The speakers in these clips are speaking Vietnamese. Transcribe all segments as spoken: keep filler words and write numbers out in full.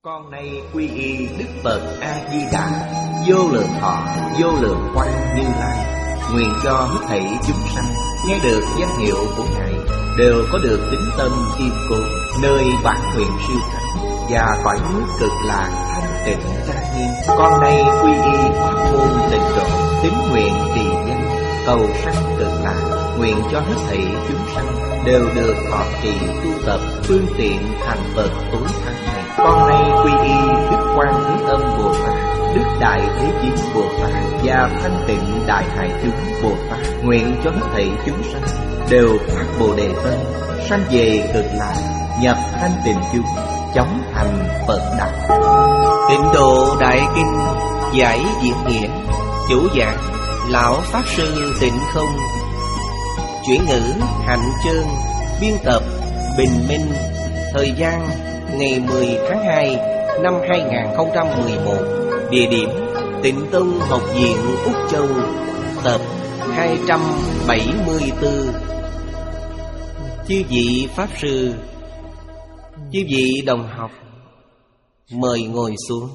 Con nay quy y Đức Phật A Di Đà, vô lượng thọ, vô lượng quang Như Lai. Nguyện cho hết thảy chúng sanh nghe được danh hiệu của Ngài đều có được tín tâm kiên cố, nơi bản nguyện siêu thắng và cõi nước cực lạc thanh tịnh trang nghiêm. Con nay quy y pháp môn tịnh độ, tín nguyện trì danh, cầu sanh cực lạc. Nguyện cho hết thảy chúng sanh đều được thọ trì tu tập phương tiện thành Phật tối thắng này. Con nay quy y Đức Quan Thế Âm Bồ Tát, Đức Đại Thế Chí Bồ Tát và Thanh Tịnh Đại Hải Chúng Bồ Tát. Nguyện cho hết thảy chúng sanh đều phát Bồ Đề tâm, sanh về cực lạc, nhập thanh tịnh chúng, chóng thành Phật đạo. Tịnh Độ Đại Kinh giải diễn nghĩa. Chủ giảng Lão Pháp Sư Tịnh Không. Chuyển ngữ Hạnh Chương. Biên tập Bình Minh. Thời gian ngày mười tháng hai năm hai nghìn không trăm mười một. Địa điểm Tịnh Tông Học viện Úc Châu. Tập hai trăm bảy mươi tư. Chư vị Pháp Sư, chư vị đồng học, mời ngồi xuống.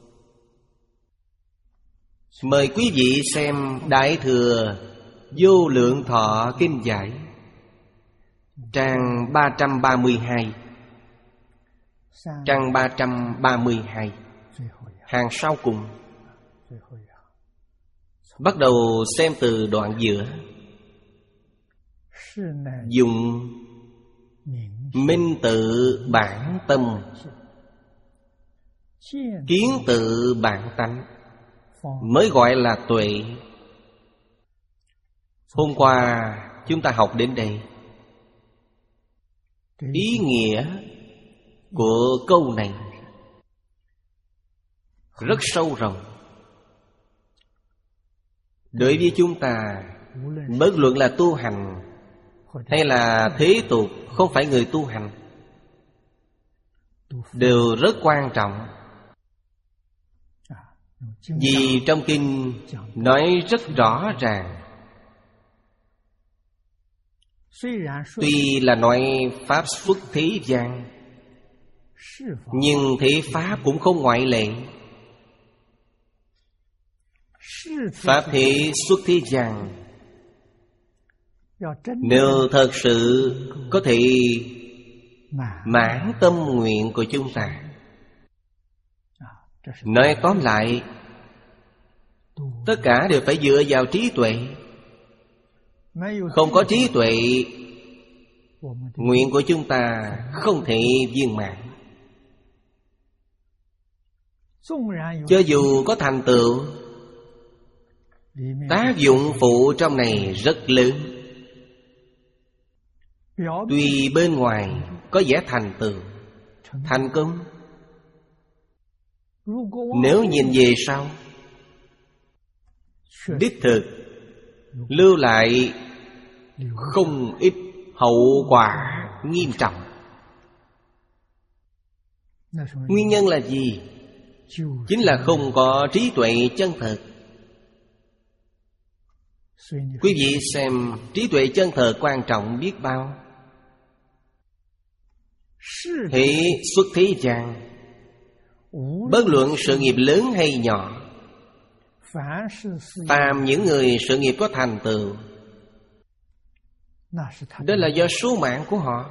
Mời quý vị xem Đại Thừa Vô Lượng Thọ Kinh Giải, trang ba trăm ba mươi hai. Trang ba trăm ba mươi hai, hàng sau cùng. Bắt đầu xem từ đoạn giữa. Dùng minh tự bản tâm, kiến tự bản tánh mới gọi là tuệ. Hôm qua chúng ta học đến đây. Ý nghĩa của câu này rất sâu rộng. Đối với chúng ta, bất luận là tu hành hay là thế tục không phải người tu hành, đều rất quan trọng. Vì trong kinh nói rất rõ ràng, tuy là nói pháp xuất thế gian, nhưng thế pháp cũng không ngoại lệ. Pháp thế xuất thế gian, nếu thật sự có thể mãn tâm nguyện của chúng ta. Nói tóm lại, tất cả đều phải dựa vào trí tuệ. Không có trí tuệ, nguyện của chúng ta không thể viên mãn. Cho dù có thành tựu, tác dụng phụ trong này rất lớn. Tuy bên ngoài có vẻ thành tựu, thành công, nếu nhìn về sau, đích thực lưu lại không ít hậu quả nghiêm trọng. Nguyên nhân là gì? Chính là không có trí tuệ chân thật. Quý vị xem trí tuệ chân thật quan trọng biết bao. Thế xuất thế gian, bất luận sự nghiệp lớn hay nhỏ, phàm những người sự nghiệp có thành tựu, đó là do số mạng của họ.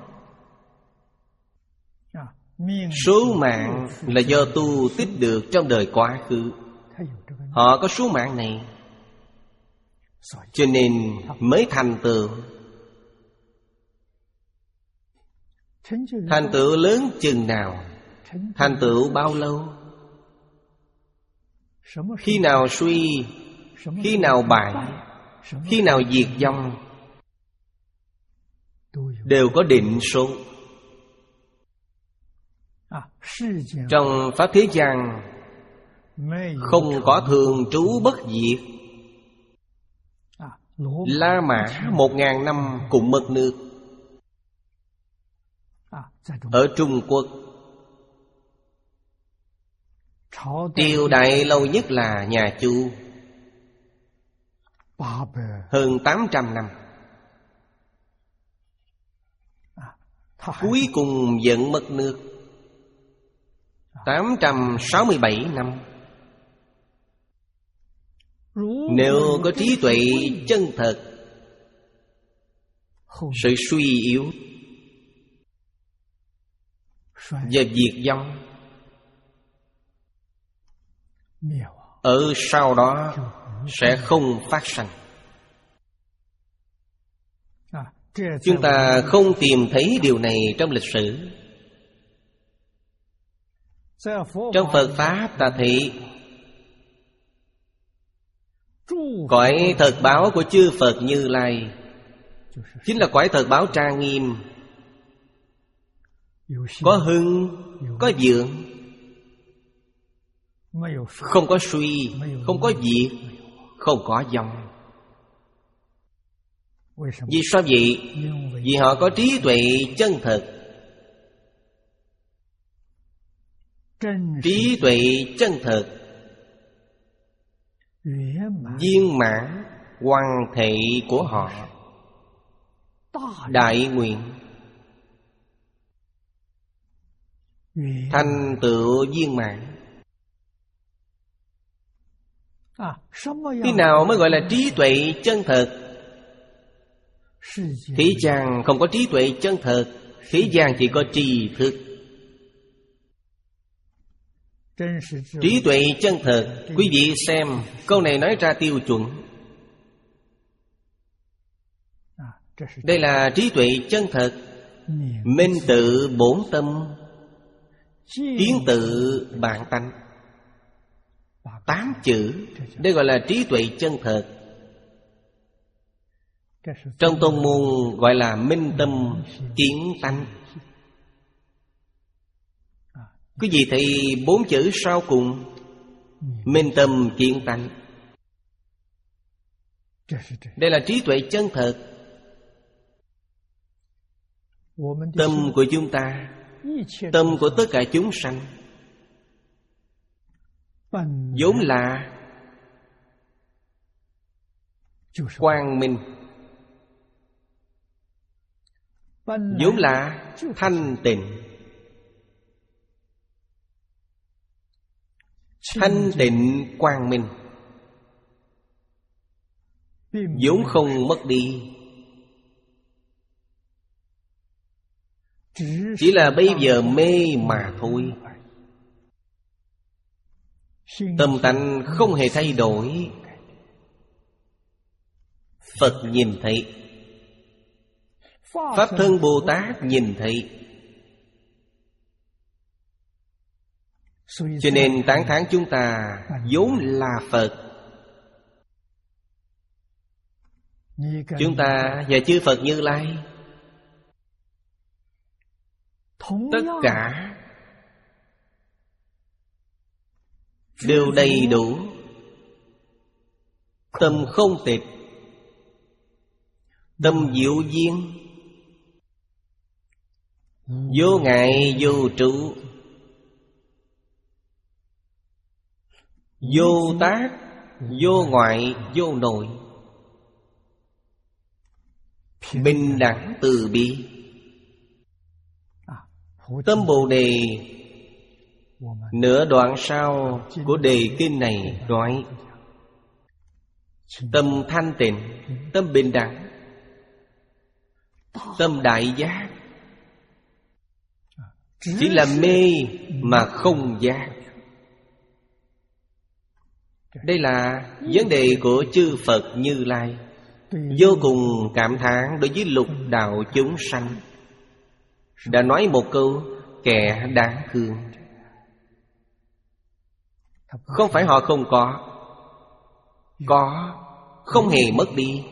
Số mạng là do tu tích được trong đời quá khứ. Họ có số mạng này, cho nên mới thành tựu. Thành tựu lớn chừng nào, thành tựu bao lâu, khi nào suy, khi nào bại, khi nào diệt vong, đều có định số. Trong pháp thế gian không có thường trú bất diệt. La Mã một ngàn năm cũng mất nước. Ở Trung Quốc, triều đại lâu nhất là nhà Chu, hơn tám trăm năm. Cuối cùng vẫn mất nước. tám trăm sáu mươi bảy năm. Nếu có trí tuệ chân thật, sự suy yếu và diệt vong ở sau đó sẽ không phát sanh. Chúng ta không tìm thấy điều này trong lịch sử. Trong Phật Pháp ta thấy cõi thật báo của chư Phật Như Lai chính là cõi thật báo trang nghiêm, có hưng, có vượng, không có suy, không có diệt, không có vong. Vì sao vậy? Vì họ có trí tuệ chân thật. Trí tuệ chân thật viên mãn hoàn thể của họ, đại nguyện thành tựu viên mãn. Thế nào mới gọi là trí tuệ chân thật? Thế gian không có trí tuệ chân thật, thế gian chỉ có tri thức. Trí tuệ chân thật, quý vị xem câu này nói ra tiêu chuẩn. Đây là trí tuệ chân thật. Minh tự bổn tâm, kiến tự bản tánh. Tám chữ, đây gọi là trí tuệ chân thật. Trong tôn môn gọi là minh tâm kiến tánh. Quý vị thấy bốn chữ sau cùng, minh tâm kiến tánh. Đây là trí tuệ chân thật. Tâm của chúng ta, tâm của tất cả chúng sanh vốn là quang minh, vốn là thanh tịnh. Thanh tịnh quang minh vốn không mất đi, chỉ là bây giờ mê mà thôi. Tâm tánh không hề thay đổi. Phật nhìn thấy, Pháp Thân Bồ Tát nhìn thấy. Cho nên tán thán chúng ta vốn là Phật. Chúng ta và chư Phật Như Lai tất cả đều đầy đủ, tâm không tịch, tâm diệu duyên, vô ngại vô trụ, vô tác, vô ngoại, vô nội, bình đẳng từ bi. Tâm Bồ Đề nửa đoạn sau của đề kinh này nói: tâm thanh tịnh, tâm bình đẳng, tâm đại giác. Chỉ là mê mà không giác. Đây là vấn đề của chư Phật Như Lai, vô cùng cảm thán đối với lục đạo chúng sanh. Đã nói một câu kẻ đáng thương. Không phải họ không có, có, không hề mất đi.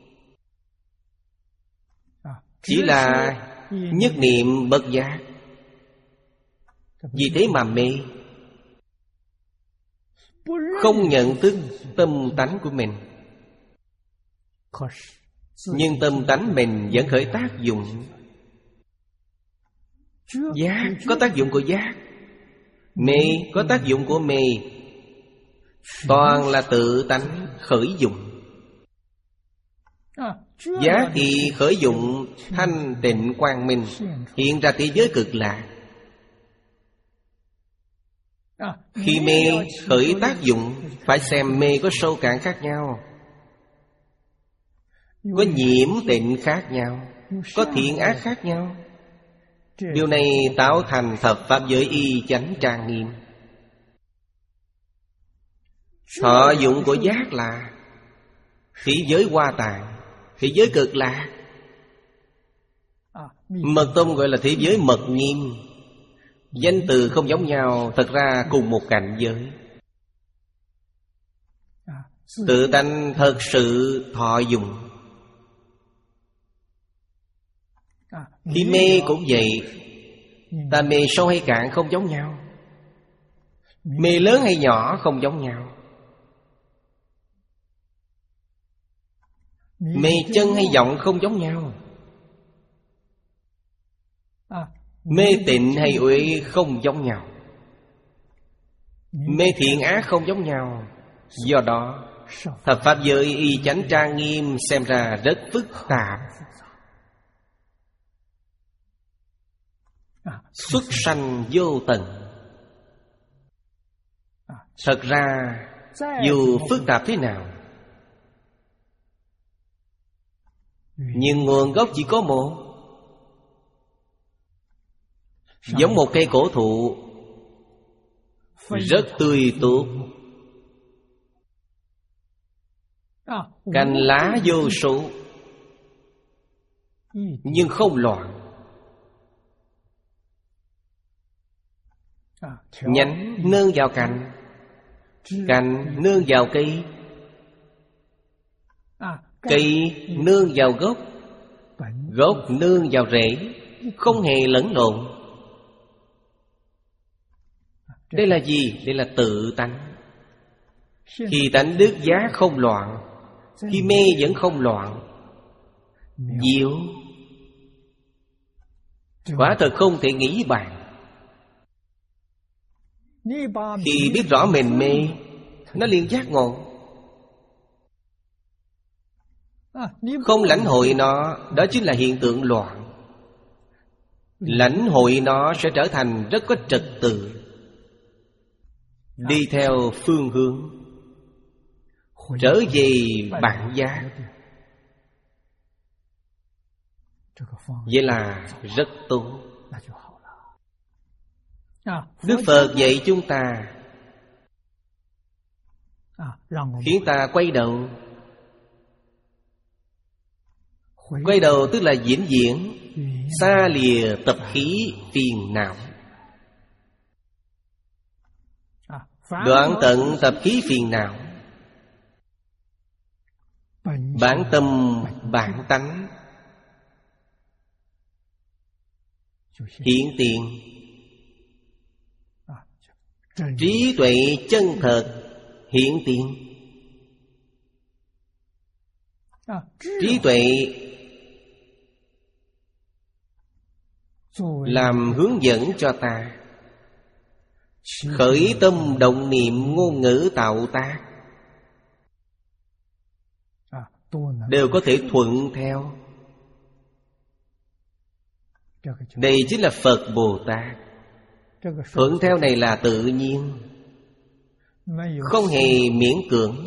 Chỉ là nhất niệm bất giác. Vì thế mà mê, không nhận thức tâm tánh của mình. Nhưng tâm tánh mình vẫn khởi tác dụng. Giác có tác dụng của giác, mê có tác dụng của mê. Toàn là tự tánh khởi dụng. Giác thì khởi dụng thanh tịnh quang minh, hiện ra thế giới cực lạc. Khi mê khởi tác dụng, phải xem mê có sâu cạn khác nhau, có nhiễm tịnh khác nhau, có thiện ác khác nhau. Điều này tạo thành thập pháp giới y chánh trang nghiêm. Thọ dụng của giác là thế giới Hoa Tạng, thế giới Cực Lạc. Mật tông gọi là thế giới mật nghiêm. Danh từ không giống nhau, thật ra cùng một cảnh giới. Tự tánh thật sự thọ dụng. Khi mê cũng vậy. Ta mê sâu hay cạn không giống nhau, mê lớn hay nhỏ không giống nhau, mê chân hay vọng không giống nhau, mê tịnh hay uế không giống nhau, mê thiện ác không giống nhau. Do đó thập pháp giới y chánh trang nghiêm xem ra rất phức tạp. Xuất sanh vô tận. Thật ra dù phức tạp thế nào, nhưng nguồn gốc chỉ có một. Giống một cây cổ thụ rất tươi tốt, cành lá vô số, nhưng không loạn. Nhánh nương vào cành, cành nương vào cây, cây nương vào gốc, gốc nương vào rễ, không hề lẫn lộn. Đây là gì? Đây là tự tánh. Khi tánh đức giá không loạn, khi mê vẫn không loạn, diệu, quả thật không thể nghĩ bàn. Khi biết rõ mình mê, nó liền giác ngộ. Không lãnh hội nó, đó chính là hiện tượng loạn. Lãnh hội nó sẽ trở thành rất có trật tự, đi theo phương hướng, trở về bản giác. Vậy là rất tốt. Đức Phật dạy chúng ta, khiến ta quay đầu. Quay đầu tức là vĩnh viễn xa lìa tập khí phiền não, đoạn tận tập khí phiền não. Bản tâm bản tánh hiện tiền, trí tuệ chân thật hiện tiền. Trí tuệ làm hướng dẫn cho ta khởi tâm động niệm, ngôn ngữ tạo tác đều có thể thuận theo. Đây chính là Phật Bồ Tát. Thuận theo này là tự nhiên, không hề miễn cưỡng,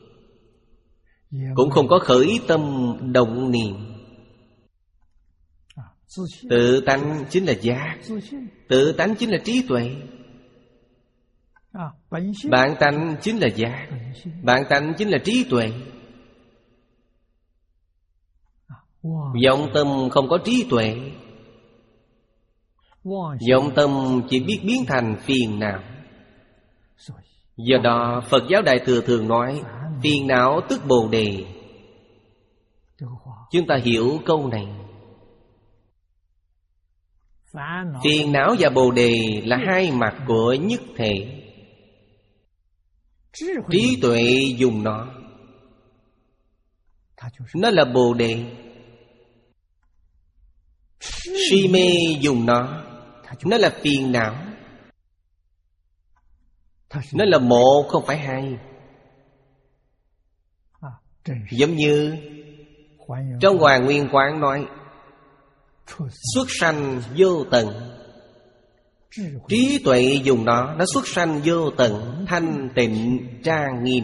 cũng không có khởi tâm động niệm. Tự tánh chính là giác, tự tánh chính là trí tuệ. Bản tánh chính là giác, bản tánh chính là trí tuệ. Vọng tâm không có trí tuệ, vọng tâm chỉ biết biến thành phiền não. Do đó Phật giáo Đại Thừa thường nói phiền não tức Bồ Đề. Chúng ta hiểu câu này. Phiền não và Bồ Đề là hai mặt của nhất thể. Trí tuệ dùng nó, nó là Bồ Đề. Si mê dùng nó, nó là phiền não. Nó là một không phải hai. Giống như trong Hoàn Nguyên Quán nói xuất sanh vô tận, Trí tuệ dùng nó, nó xuất sanh vô tận, thanh tịnh, trang nghiêm.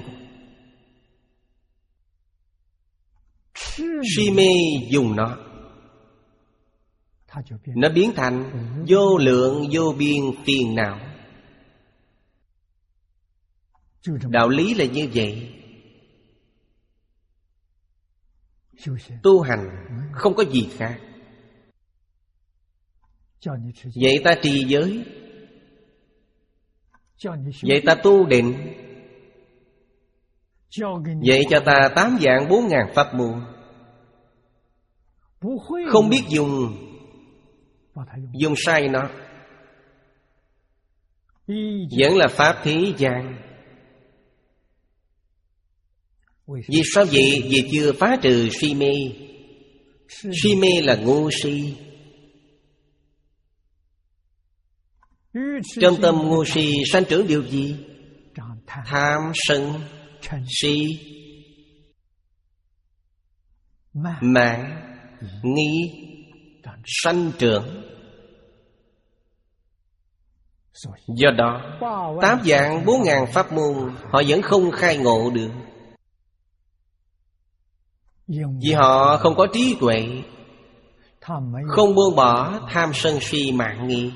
Si mê dùng nó, nó biến thành vô lượng vô biên phiền não. Đạo lý là như vậy. Tu hành không có gì khác. Vậy ta trì giới, vậy ta tu định, vậy cho ta tám vạn bốn ngàn pháp môn. Không biết dùng, dùng sai nó, vẫn là pháp thế gian. Vì sao vậy? Vì chưa phá trừ si mê. Si mê là ngu si. Trong tâm ngu si sanh trưởng điều gì? Tham, sân, si, mạn, nghi, sanh trưởng. Do đó tám vạn bốn ngàn pháp môn họ vẫn không khai ngộ được. Vì họ không có trí tuệ, không buông bỏ tham sân si mạn nghi.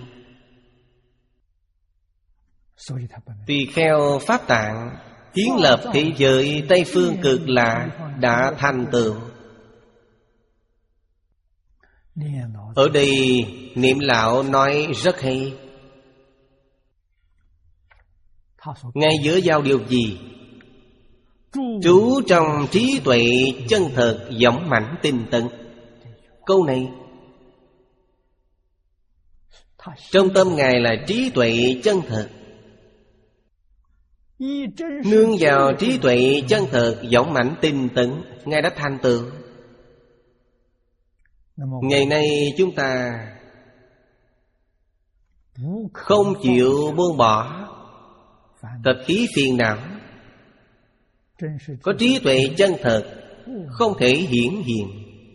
Tùy theo pháp tạng kiến lập thế giới Tây Phương Cực Lạc đã thành tựu. Ở đây Niệm Lão nói rất hay. Ngay giữa giao điều gì? Trú trong trí tuệ chân thật dõng mãnh tinh tấn. Câu này trong tâm Ngài là trí tuệ chân thật. Nương vào trí tuệ chân thật dõng mãnh tinh tấn, Ngài đã thành tựu. Ngày nay chúng ta không chịu buông bỏ tập khí phiền não, có trí tuệ chân thật không thể hiển hiện.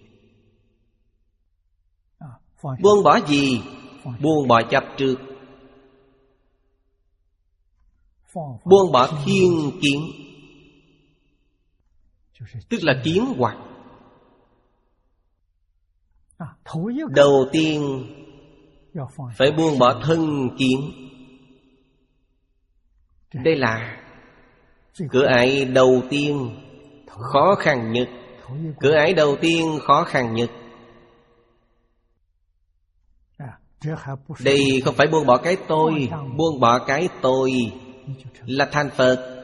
Buông bỏ gì? Buông bỏ chấp trước, buông bỏ thiên kiến, tức là kiến hoặc. Đầu tiên phải buông bỏ thân kiến. Đây là cửa ải đầu tiên khó khăn nhất. Cửa ải đầu tiên khó khăn nhất. Đây không phải buông bỏ cái tôi. Buông bỏ cái tôi là thành Phật.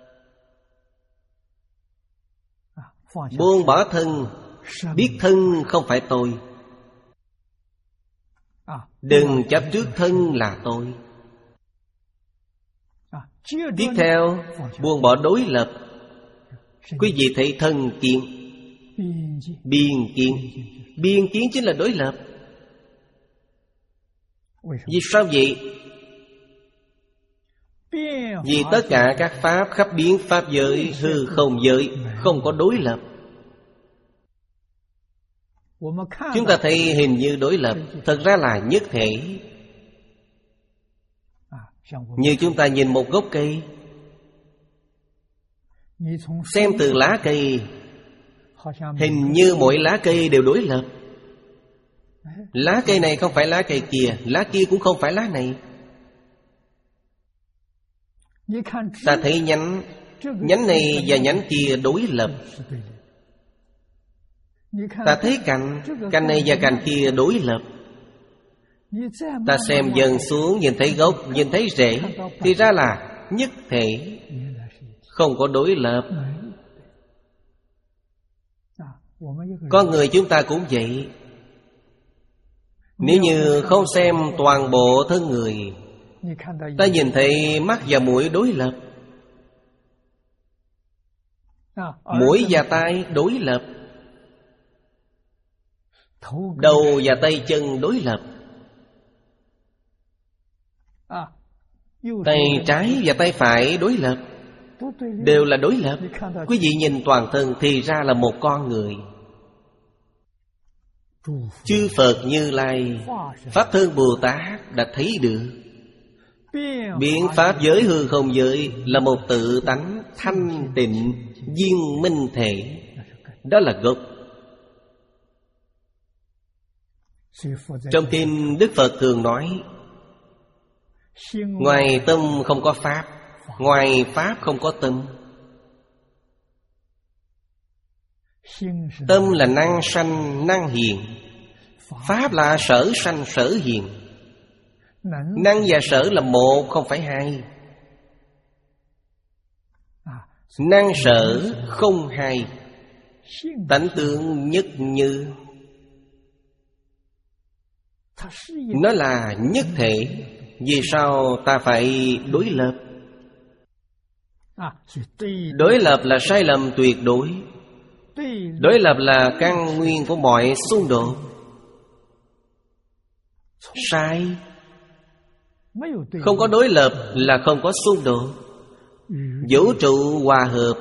Buông bỏ thân, biết thân không phải tôi. Đừng chấp trước thân là tôi. Tiếp theo buông bỏ đối lập. Quý vị thấy thân kiến, biên kiến. Biên kiến chính là đối lập. Vì sao vậy? Vì tất cả các pháp khắp biến pháp giới, hư không giới không có đối lập. Chúng ta thấy hình như đối lập, thật ra là nhất thể. Như chúng ta nhìn một gốc cây, xem từ lá cây, hình như mỗi lá cây đều đối lập. Lá cây này không phải lá cây kia, lá kia cũng không phải lá này. Ta thấy nhánh, nhánh này và nhánh kia đối lập. Ta thấy cành, cành này và cành kia đối lập. Ta xem dần xuống, nhìn thấy gốc, nhìn thấy rễ, thì ra là nhất thể, không có đối lập. Con người chúng ta cũng vậy. Nếu như không xem toàn bộ thân người, ta nhìn thấy mắt và mũi đối lập, mũi và tai đối lập, đầu và tay chân đối lập, tay trái và tay phải đối lập, đều là đối lập. Quý vị nhìn toàn thân thì ra là một con người. Chư Phật Như Lai, Pháp Thân Bồ Tát đã thấy được. Biện pháp giới hư không giới là một tự tánh thanh tịnh viên minh thể. Đó là gốc. Trong kinh Đức Phật thường nói, ngoài tâm không có pháp, ngoài pháp không có tâm. Tâm là năng sanh năng hiện, pháp là sở sanh sở hiện. Năng và sở là một, không phải hai. Năng sở không hai, tánh tướng nhất như. Nó là nhất thể. Vì sao ta phải đối lập? Đối lập là sai lầm tuyệt đối. Đối lập là căn nguyên của mọi xung đột. Sai. Không có đối lập là không có xung đột. Vũ trụ hòa hợp,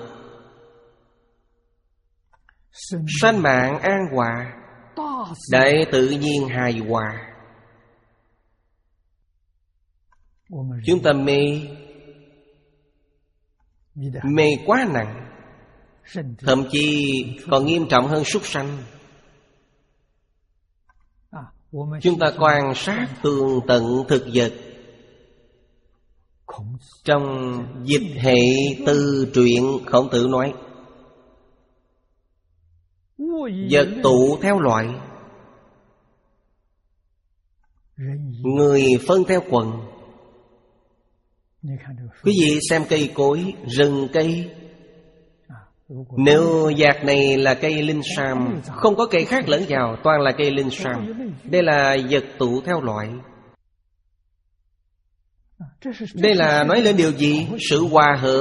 sanh mạng an hòa, đại tự nhiên hài hòa. Chúng ta mê Mê quá nặng, thậm chí còn nghiêm trọng hơn súc sanh. Chúng ta quan sát tường tận thực vật. Trong dịch hệ từ truyện, Khổng Tử nói vật tụ theo loại, người phân theo quần. Quý vị xem cây cối, rừng cây. Nếu giạc này là cây linh sam, không có cây khác lẫn vào, toàn là cây linh sam. Đây là vật tụ theo loại. Đây là nói lên điều gì? Sự hòa hợp.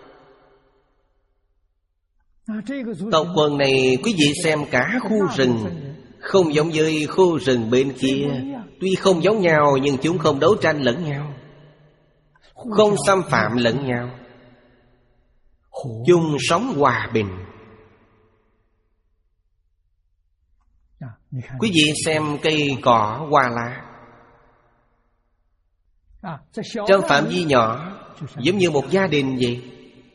Tộc quần này quý vị xem cả khu rừng, không giống với khu rừng bên kia. Tuy không giống nhau nhưng chúng không đấu tranh lẫn nhau, không xâm phạm lẫn nhau, chung sống hòa bình. Quý vị xem cây cỏ hoa lá, trong phạm vi nhỏ giống như một gia đình vậy,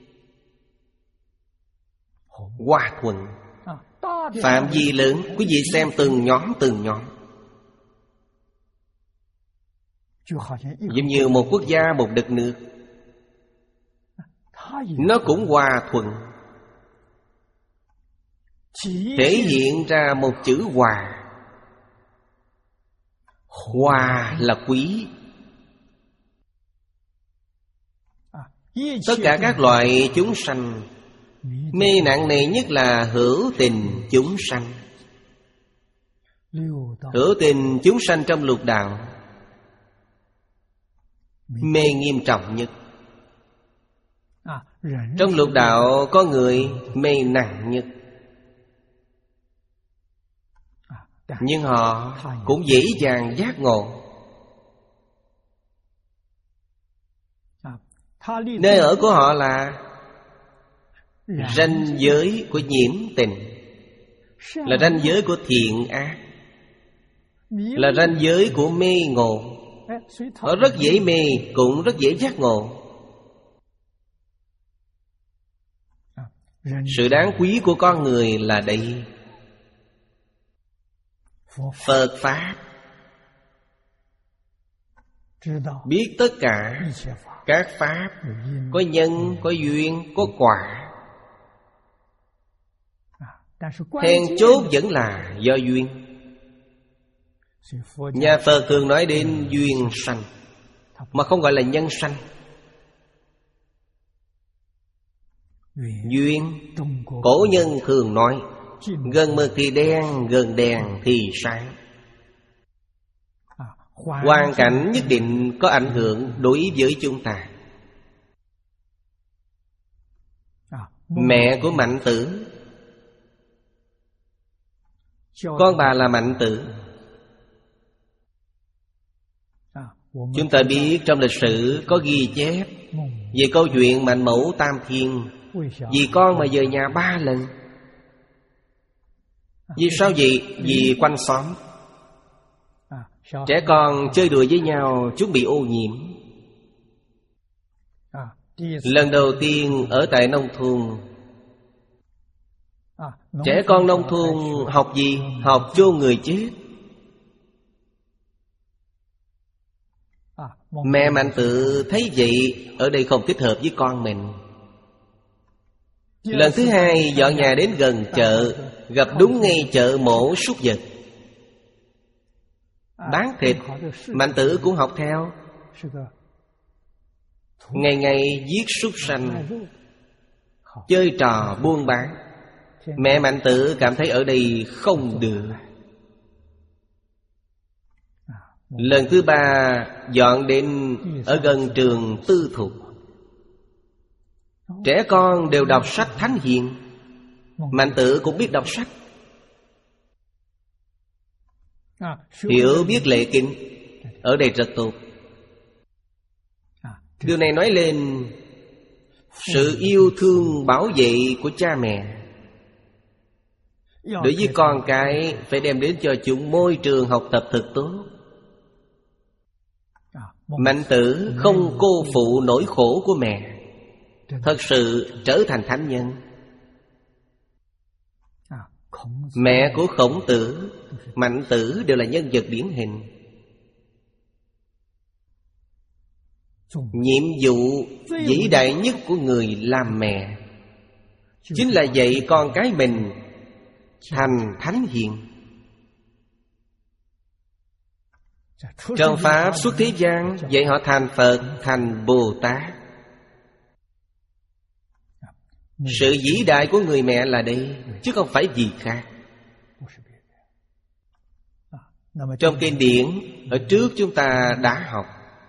hòa thuận. Phạm vi lớn, quý vị xem từng nhóm từng nhóm, giống như một quốc gia, một đất nước, nó cũng hòa thuận, thể hiện ra một chữ hòa. Hòa là quý. Tất cả các loại chúng sanh, mê nặng nề nhất là hữu tình chúng sanh. Hữu tình chúng sanh trong lục đạo mê nghiêm trọng nhất. Trong lục đạo có người mê nặng nhất, nhưng họ cũng dễ dàng giác ngộ. Nơi ở của họ là ranh giới của nhiễm tình, là ranh giới của thiện ác, là ranh giới của mê ngộ. Họ rất dễ mê, cũng rất dễ giác ngộ. Sự đáng quý của con người là đây. Phật Pháp biết tất cả các Pháp có nhân, có duyên, có quả. Then chốt vẫn là do duyên. Nhà Phật thường nói đến duyên sanh, mà không gọi là nhân sanh. Duyên, cổ nhân thường nói gần mực thì đen, gần đèn thì sáng. Hoàn cảnh nhất định có ảnh hưởng đối với chúng ta. Mẹ của Mạnh Tử, con bà là Mạnh Tử. Chúng ta biết trong lịch sử có ghi chép về câu chuyện Mạnh Mẫu Tam Thiên. Vì con mà về nhà ba lần. Vì sao vậy? Vì quanh xóm Trẻ con chơi đùa với nhau chúng bị ô nhiễm. Lần đầu tiên ở tại nông thôn, trẻ con nông thôn học gì? Học chôn người chết. Mẹ Mạnh Tự thấy vậy, ở đây không thích hợp với con mình. Lần thứ hai dọn nhà đến gần chợ, gặp đúng ngay chợ mổ súc vật, bán thịt. Mạnh Tử cũng học theo, ngày ngày giết súc sanh, chơi trò buôn bán. Mẹ Mạnh Tử cảm thấy ở đây không được. Lần thứ ba dọn đến ở gần trường tư thục. Trẻ con đều đọc sách thánh hiền. Mạnh Tử cũng biết đọc sách, hiểu biết lễ kinh. Ở đây rất tốt. Điều này nói lên sự yêu thương bảo vệ của cha mẹ. Đối với con cái, phải đem đến cho chúng môi trường học tập thật tốt. Mạnh Tử không cô phụ nỗi khổ của mẹ, thật sự trở thành thánh nhân. Mẹ của Khổng Tử, Mạnh Tử đều là nhân vật điển hình. Nhiệm vụ vĩ đại nhất của người làm mẹ chính là dạy con cái mình thành thánh hiền. Trong Pháp xuất thế gian dạy họ thành Phật, thành Bồ Tát. Sự vĩ đại của người mẹ là đây, chứ không phải gì khác. Trong kinh điển ở trước chúng ta đã học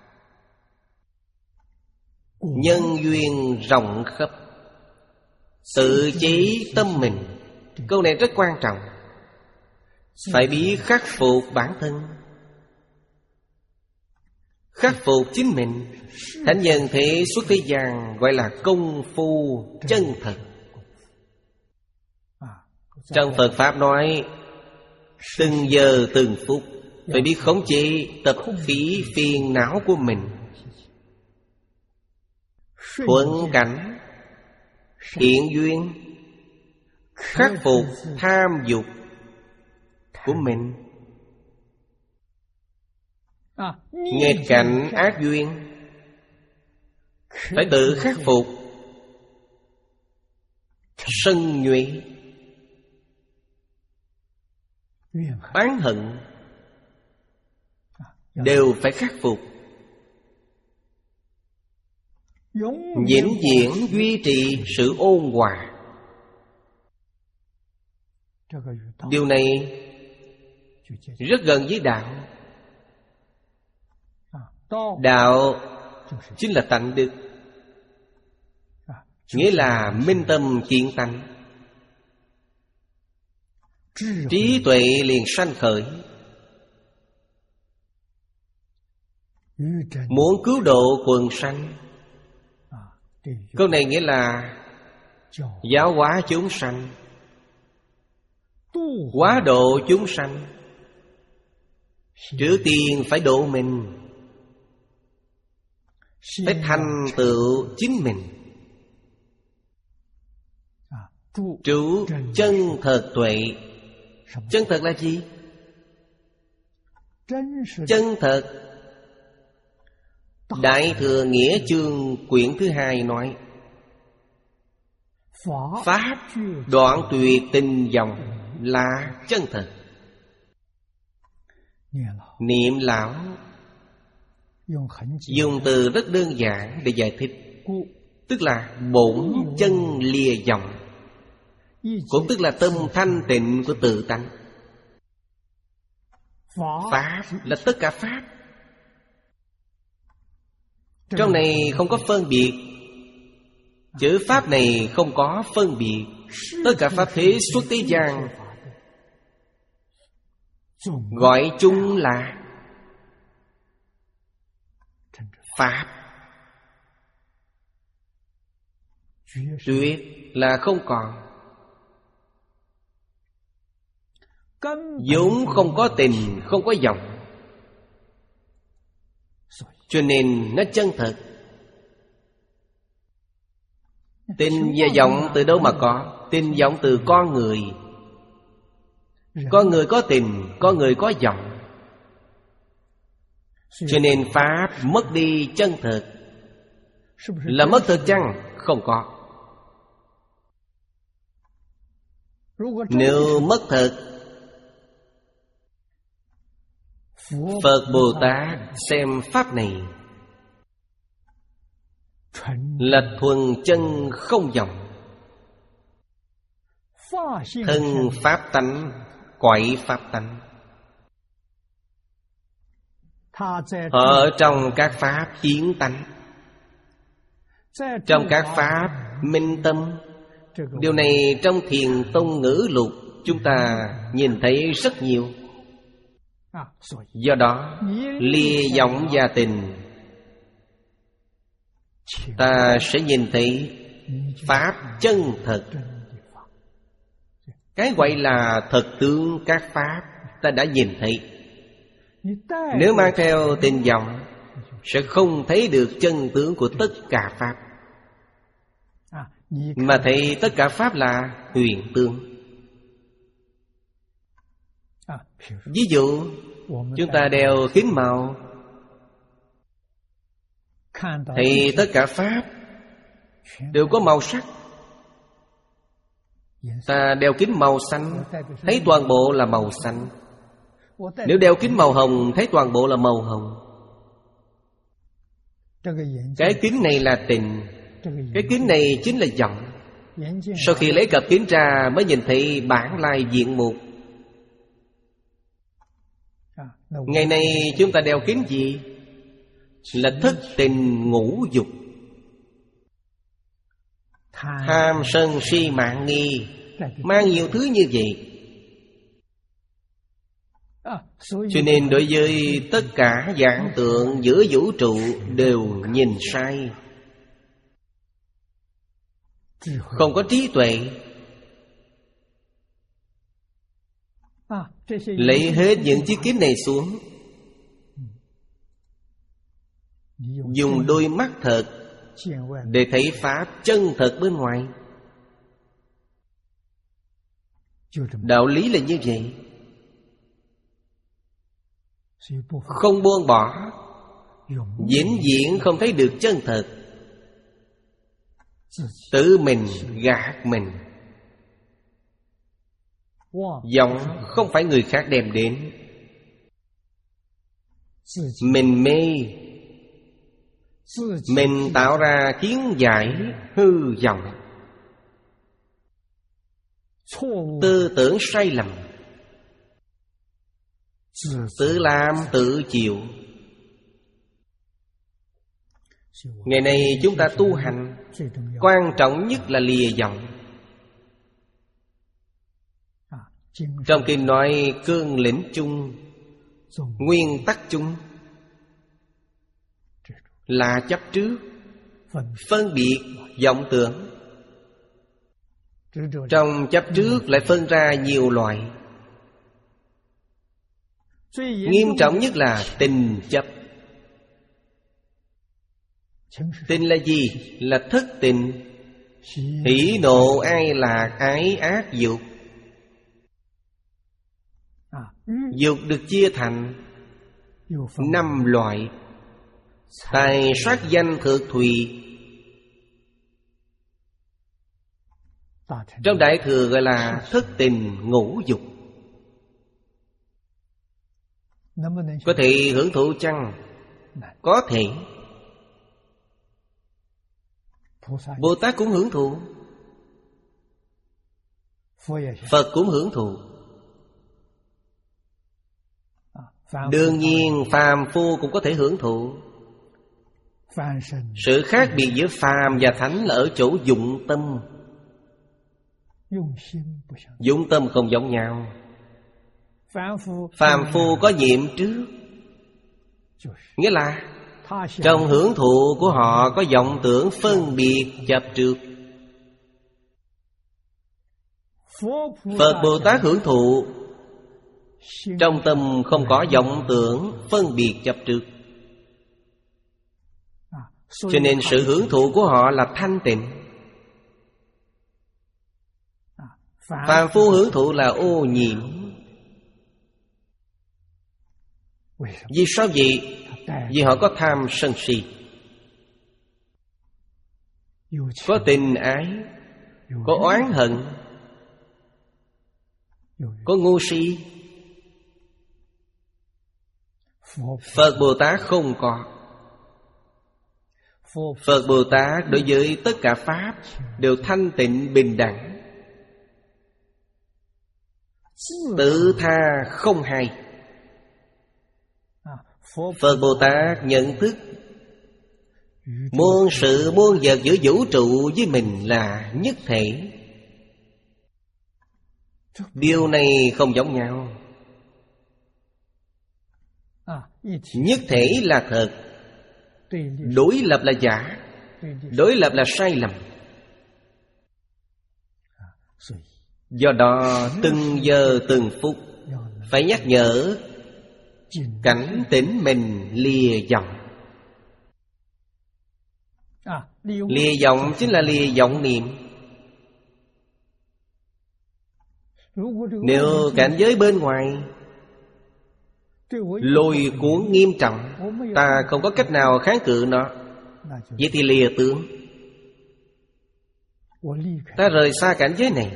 nhân duyên rộng khắp, tự chế tâm mình. Câu này rất quan trọng. Phải biết khắc phục bản thân, khắc phục chính mình. Thánh nhân thế xuất thế gian gọi là công phu chân thật. Trong Phật Pháp nói từng giờ từng phút phải biết khống chế tập khí phiền não của mình. Thuận cảnh, thiện duyên, khắc phục tham dục của mình. Nghịch cảnh ác duyên phải tự khắc phục. Sân nhuệ, oán hận đều phải khắc phục. Vĩnh viễn duy trì sự ôn hòa. Điều này rất gần với đạo. Đạo chính là tánh đức, nghĩa là minh tâm kiến tánh. Trí tuệ liền sanh khởi. Muốn cứu độ quần sanh. Câu này nghĩa là giáo hóa chúng sanh, hóa độ chúng sanh. Trước tiên phải độ mình, phải thành tựu chính mình. Trú chân thật tuệ. Chân thật là gì? Chân thật, Đại Thừa Nghĩa chương quyển thứ hai nói: Pháp đoạn tuyệt tình dòng là chân thật. Niệm lão dùng từ rất đơn giản để giải thích, tức là bổn chân lìa dòng, cũng tức là tâm thanh tịnh của tự tánh. Pháp là tất cả Pháp. Trong này không có phân biệt. Chữ Pháp này không có phân biệt. Tất cả Pháp thế xuất thế gian gọi chung là Pháp. Tuyệt là không còn, vốn không có tình, không có dòng. Cho nên nó chân thật. Tình và vọng từ đâu mà có? Tình vọng từ con người. Có người có tình, có người có vọng. Cho nên Pháp mất đi chân thật. Là mất thật chăng? Không có. Nếu mất thật, Phật Bồ Tát xem Pháp này là thuần chân không vọng, thân Pháp tánh, quậy Pháp tánh. Họ ở trong các Pháp hiến tánh, trong các Pháp minh tâm. Điều này trong Thiền Tông Ngữ Lục chúng ta nhìn thấy rất nhiều. Do đó lìa vọng và tình, ta sẽ nhìn thấy Pháp chân thật. Cái gọi là thật tướng các Pháp ta đã nhìn thấy. Nếu mang theo tình vọng, sẽ không thấy được chân tướng của tất cả Pháp, mà thấy tất cả Pháp là huyền tương. Ví dụ, chúng ta đeo kính màu, thì tất cả Pháp đều có màu sắc. Ta đeo kính màu xanh, thấy toàn bộ là màu xanh. Nếu đeo kính màu hồng, thấy toàn bộ là màu hồng. Cái kính này là tình, cái kính này chính là vọng. Sau khi lấy cặp kính ra mới nhìn thấy bản lai diện mục. Ngày nay chúng ta đeo kính gì? Là thất tình ngũ dục, tham sân si mạng nghi, mang nhiều thứ như vậy. Cho nên đối với tất cả dạng tượng giữa vũ trụ đều nhìn sai, không có trí tuệ. Lấy hết những chiếc kính này xuống, dùng đôi mắt thật để thấy Pháp chân thật bên ngoài. Đạo lý là như vậy. Không buông bỏ, vĩnh viễn không thấy được chân thật. Tự mình gạt mình. Vọng không phải người khác đem đến, mình mê, mình tạo ra kiến giải hư vọng, tư tưởng sai lầm, tự làm tự chịu. Ngày nay chúng ta tu hành, quan trọng nhất là lìa vọng. Trong kinh nói cương lĩnh chung, nguyên tắc chung là chấp trước, phân biệt, vọng tưởng. Trong chấp trước lại phân ra nhiều loại. Nghiêm trọng nhất là tình chấp. Tình là gì? Là thất tình, hỉ nộ ai lạc ái ác dục. Dục được chia thành năm loại: tài sát danh thượng thùy. Trong Đại Thừa gọi là thất tình ngũ dục. Có thể hưởng thụ chăng? Có thể. Bồ Tát cũng hưởng thụ, Phật cũng hưởng thụ. Đương nhiên phàm phu cũng có thể hưởng thụ. Sự khác biệt giữa phàm và thánh là ở chỗ dụng tâm. Dụng tâm không giống nhau. Phàm phu có nhiệm trước, nghĩa là trong hưởng thụ của họ có vọng tưởng phân biệt chấp trước. Phật Bồ Tát hưởng thụ, trong tâm không có vọng tưởng phân biệt chấp trước. Cho nên sự hưởng thụ của họ là thanh tịnh. Phàm phu hưởng thụ là ô nhiễm. Vì sao vậy? Vì họ có tham sân si, có tình ái, có oán hận, có ngu si. Phật Bồ Tát không có. Phật Bồ Tát đối với tất cả Pháp đều thanh tịnh bình đẳng, tự tha không hai. Phật Bồ Tát nhận thức muôn sự muôn vật giữa vũ trụ với mình là nhất thể. Điều này không giống nhau. Nhất thể là thật, đối lập là giả, đối lập là sai lầm. Do đó từng giờ từng phút phải nhắc nhở, cảnh tỉnh mình lìa vọng. Lìa vọng chính là lìa vọng niệm. Nếu cảnh giới bên ngoài lôi cuốn nghiêm trọng, ta không có cách nào kháng cự nó, vậy thì lìa tướng. Ta rời xa cảnh giới này,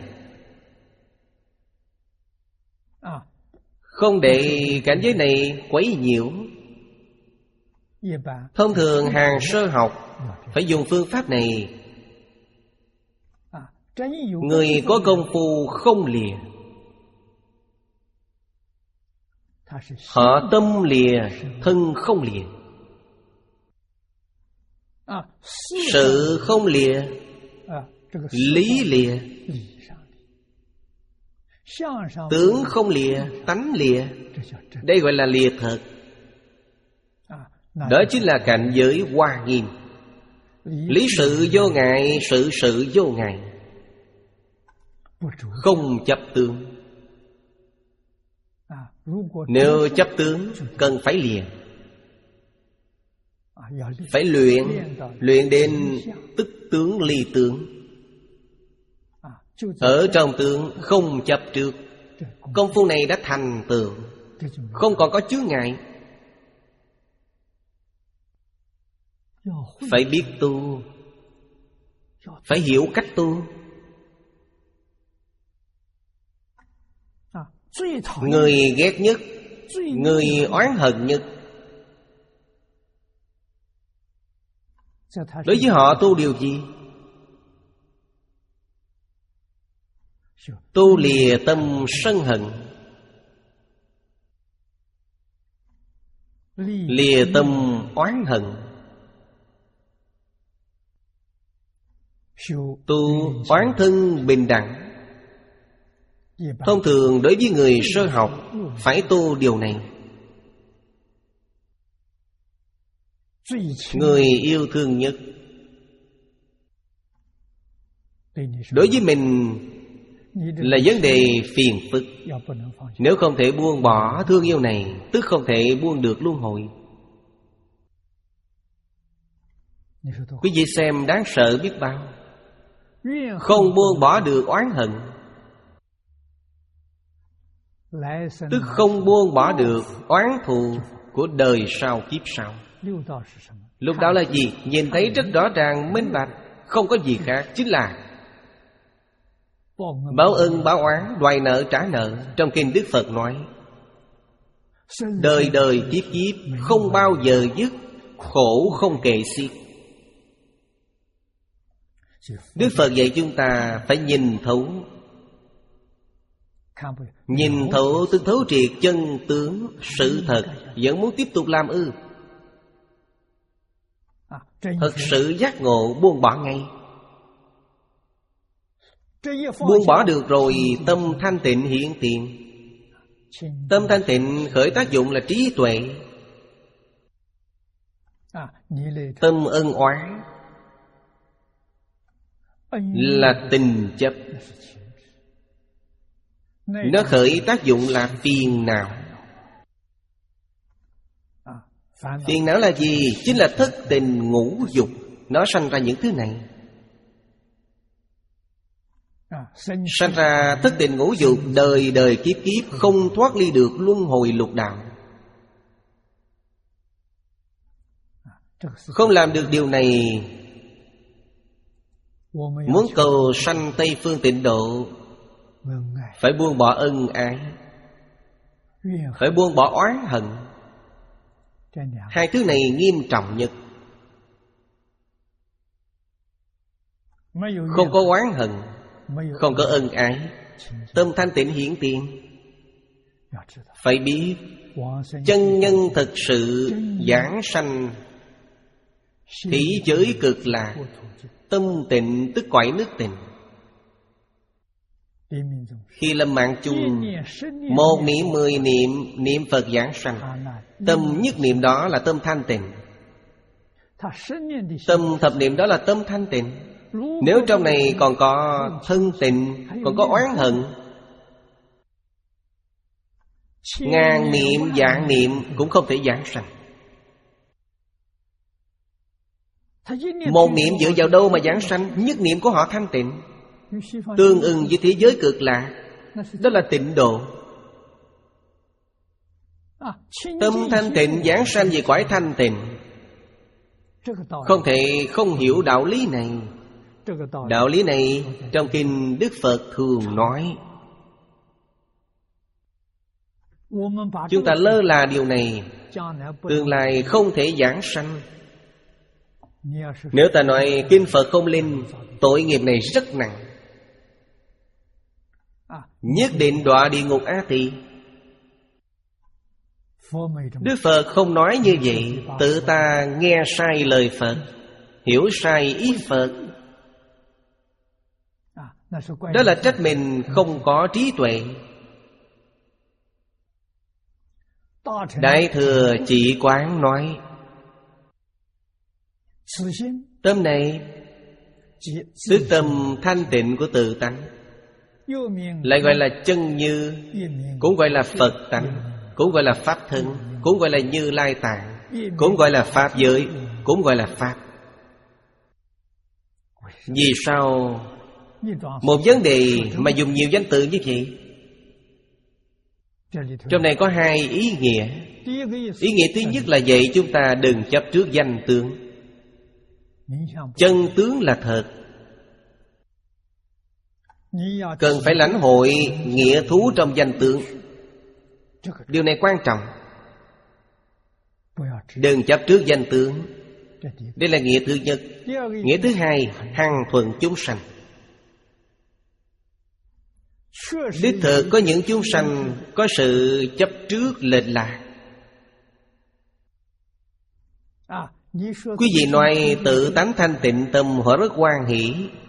không để cảnh giới này quấy nhiễu. Thông thường hàng sơ học phải dùng phương pháp này. Người có công phu không lìa, họ tâm lìa, thân không lìa. Sự không lìa, lý lìa. Tướng không lìa, tánh lìa. Đây gọi là lìa thật. Đó chính là cảnh giới Hoa Nghiêm. Lý sự vô ngại, sự sự vô ngại, không chấp tướng. Nếu chấp tướng cần phải lìa, phải luyện. Luyện đến tức tướng ly tướng. Ở trong tướng không chấp trước. Công phu này đã thành tựu, không còn có chướng ngại. Phải biết tu, phải hiểu cách tu. Người ghét nhất, người oán hận nhất, đối với họ tu điều gì? Tu lìa tâm sân hận, lìa tâm oán hận. Tu oán thân bình đẳng. Thông thường đối với người sơ học phải tu điều này. Người yêu thương nhất, đối với mình là vấn đề phiền phức. Nếu không thể buông bỏ thương yêu này, tức không thể buông được luân hồi. Quý vị xem đáng sợ biết bao. Không buông bỏ được oán hận, tức không buông bỏ được oán thù của đời sau kiếp sau. Lúc đó là gì? Nhìn thấy rất rõ ràng minh bạch, không có gì khác, chính là báo ân báo oán, đòi nợ trả nợ. Trong kinh Đức Phật nói, đời đời kiếp kiếp không bao giờ dứt, khổ không kể xiết. Đức Phật dạy chúng ta phải nhìn thấu. Nhìn thấu tức thấu triệt chân tướng sự thật. Vẫn muốn tiếp tục làm ư? Thật sự giác ngộ buông bỏ ngay. Buông bỏ được rồi, tâm thanh tịnh hiện tiền. Tâm thanh tịnh khởi tác dụng là trí tuệ. Tâm ân oán là tình chấp, nó khởi tác dụng là phiền não. Phiền não là gì? Chính là thất tình ngũ dục. Nó sanh ra những thứ này. Sanh ra thất tình ngũ dục, đời đời kiếp kiếp không thoát ly được luân hồi lục đạo. Không làm được điều này, muốn cầu sanh Tây Phương Tịnh Độ, phải buông bỏ ân ái, phải buông bỏ oán hận. Hai thứ này nghiêm trọng nhất. Không có oán hận, không có ân ái, tâm thanh tịnh hiển tiền. Phải biết chân nhân thực sự giảng sanh thế giới cực lạc, tâm tịnh tức cõi nước tịnh. Khi lâm mạng chung, một niệm mười niệm niệm Phật giảng sanh, tâm nhất niệm đó là tâm thanh tịnh, tâm thập niệm đó là tâm thanh tịnh. Nếu trong này còn có thân tịnh, còn có oán hận, ngàn niệm vạn niệm cũng không thể giảng sanh. Một niệm dựa vào đâu mà giảng sanh? Nhất niệm của họ thanh tịnh, tương ưng với thế giới cực lạc, đó là tịnh độ. Tâm thanh tịnh giảng sanh về cõi thanh tịnh. Không thể không hiểu đạo lý này. Đạo lý này trong kinh Đức Phật thường nói. Chúng ta lơ là điều này, tương lai không thể giảng sanh. Nếu ta nói kinh Phật không linh, tội nghiệp này rất nặng, nhất định đọa địa ngục A Tỳ. Đức Phật không nói như vậy. Tự ta nghe sai lời Phật, hiểu sai ý Phật, đó là trách mình không có trí tuệ. Đại Thừa Chỉ Quán nói, tâm này tức tâm thanh tịnh của tự tánh, lại gọi là chân như, cũng gọi là Phật tánh, cũng gọi là Pháp thân, cũng gọi là Như Lai Tạng, cũng gọi là Pháp giới, cũng gọi là Pháp. Vì sao một vấn đề mà dùng nhiều danh từ như vậy? Trong này có hai ý nghĩa. Ý nghĩa thứ nhất là dạy chúng ta đừng chấp trước danh tướng. Chân tướng là thật, cần phải lãnh hội nghĩa thú trong danh tướng. Điều này quan trọng. Đừng chấp trước danh tướng. Đây là nghĩa thứ nhất. Nghĩa thứ hai, hằng thuận chúng sanh. Đích thực có những chúng sanh có sự chấp trước lệch lạc. Quý vị nói tự tánh thanh tịnh tâm họ rất hoan hỷ.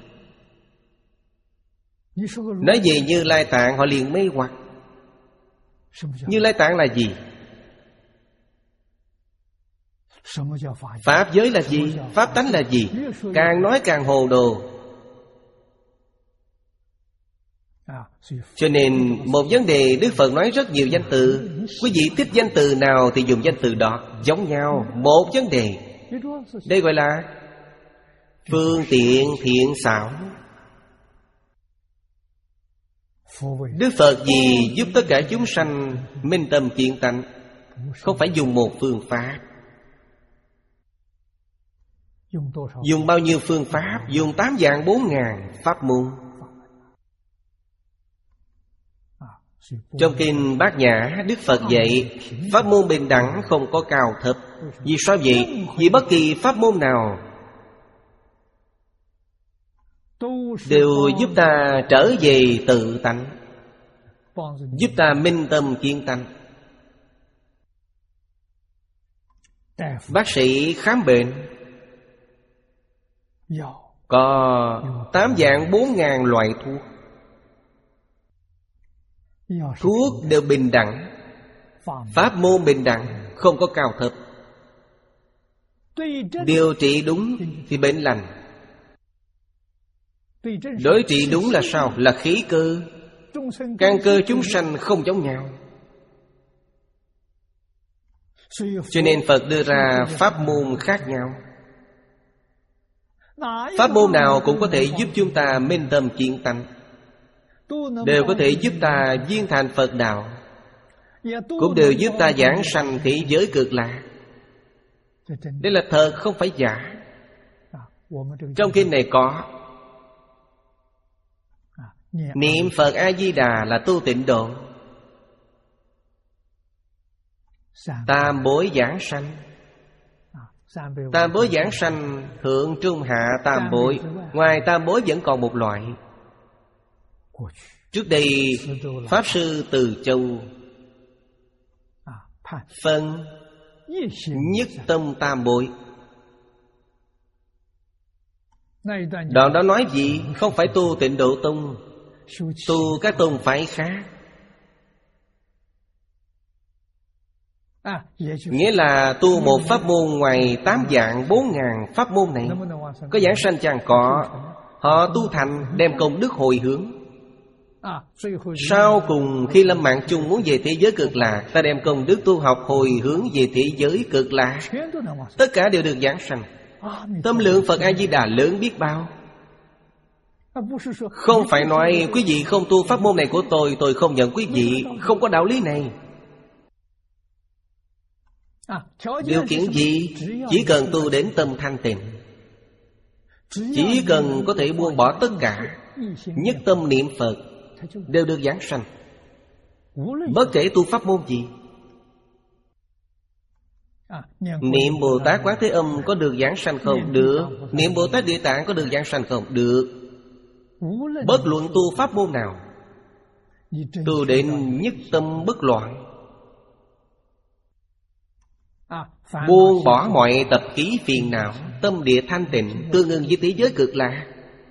Nói về Như Lai Tạng họ liền mê hoặc. Như Lai Tạng là gì? Pháp giới là gì? Pháp tánh là gì? Càng nói càng hồ đồ. Cho nên một vấn đề Đức Phật nói rất nhiều danh từ. Quý vị thích danh từ nào thì dùng danh từ đó, giống nhau. Một vấn đề, đây gọi là phương tiện thiện xảo. Đức Phật vì giúp tất cả chúng sanh minh tâm kiến tánh, không phải dùng một phương pháp. Dùng bao nhiêu phương pháp? Dùng tám vạn bốn ngàn pháp môn. Trong kinh Bát Nhã, Đức Phật dạy pháp môn bình đẳng, không có cao thấp. Vì sao vậy? Vì bất kỳ pháp môn nào đều giúp ta trở về tự tánh, giúp ta minh tâm kiến tánh. Bác sĩ khám bệnh có tám vạn bốn ngàn loại thuốc. Thuốc đều bình đẳng, pháp môn bình đẳng, không có cao thấp. Điều trị đúng thì bệnh lành. Đối trị đúng là sao? Là khí cơ. Căn cơ chúng sanh không giống nhau. Cho nên Phật đưa ra pháp môn khác nhau. Pháp môn nào cũng có thể giúp chúng ta minh tâm kiến tánh, đều có thể giúp ta viên thành Phật đạo, cũng đều giúp ta giảng sanh thế giới cực lạc. Đây là thật, không phải giả. Trong kinh này có niệm Phật A-di-đà là tu tịnh độ, tam bối giảng sanh. Tam bối giảng sanh, thượng trung hạ tam bối. Ngoài tam bối vẫn còn một loại. Trước đây Pháp Sư Từ Châu phân nhất tâm tam bối. Đoạn đó nói gì? Không phải tu Tịnh Độ Tông, tu các tông phái khác. Nghĩa là tu một pháp môn ngoài tám vạn bốn ngàn pháp môn này. Có giảng sanh chăng? Có. Họ tu thành, đem công đức hồi hướng. Sau cùng khi lâm mạng chung muốn về thế giới cực lạc, ta đem công đức tu học hồi hướng về thế giới cực lạc. Tất cả đều được giảng sanh. Tâm lượng Phật A-di-đà lớn biết bao. Không phải nói quý vị không tu pháp môn này của tôi, tôi không nhận quý vị. Không có đạo lý này. Điều kiện gì? Chỉ cần tu đến tâm thanh tịnh, chỉ cần có thể buông bỏ tất cả, nhất tâm niệm Phật, đều được giảng sanh. Bất kể tu pháp môn gì. Niệm Bồ Tát Quán Thế Âm có được giảng sanh không? Được. Niệm Bồ Tát Địa Tạng có được giảng sanh không? Được. Bất luận tu pháp môn nào, tu đến nhất tâm bất loạn, buông bỏ mọi tập khí phiền não, tâm địa thanh tịnh, tương ưng với thế giới cực lạc.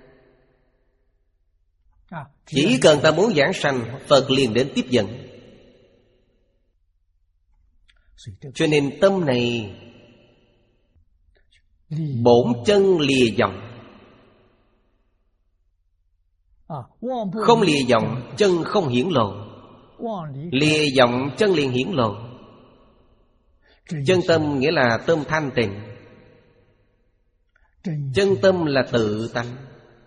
Chỉ cần ta muốn giảng sanh, Phật liền đến tiếp dẫn. Cho nên tâm này bổn chân lìa vọng. Không lìa vọng, chân không hiển lộ. Lìa vọng, chân liền hiển lộ. Chân tâm nghĩa là tâm thanh tịnh. Chân tâm là tự tánh,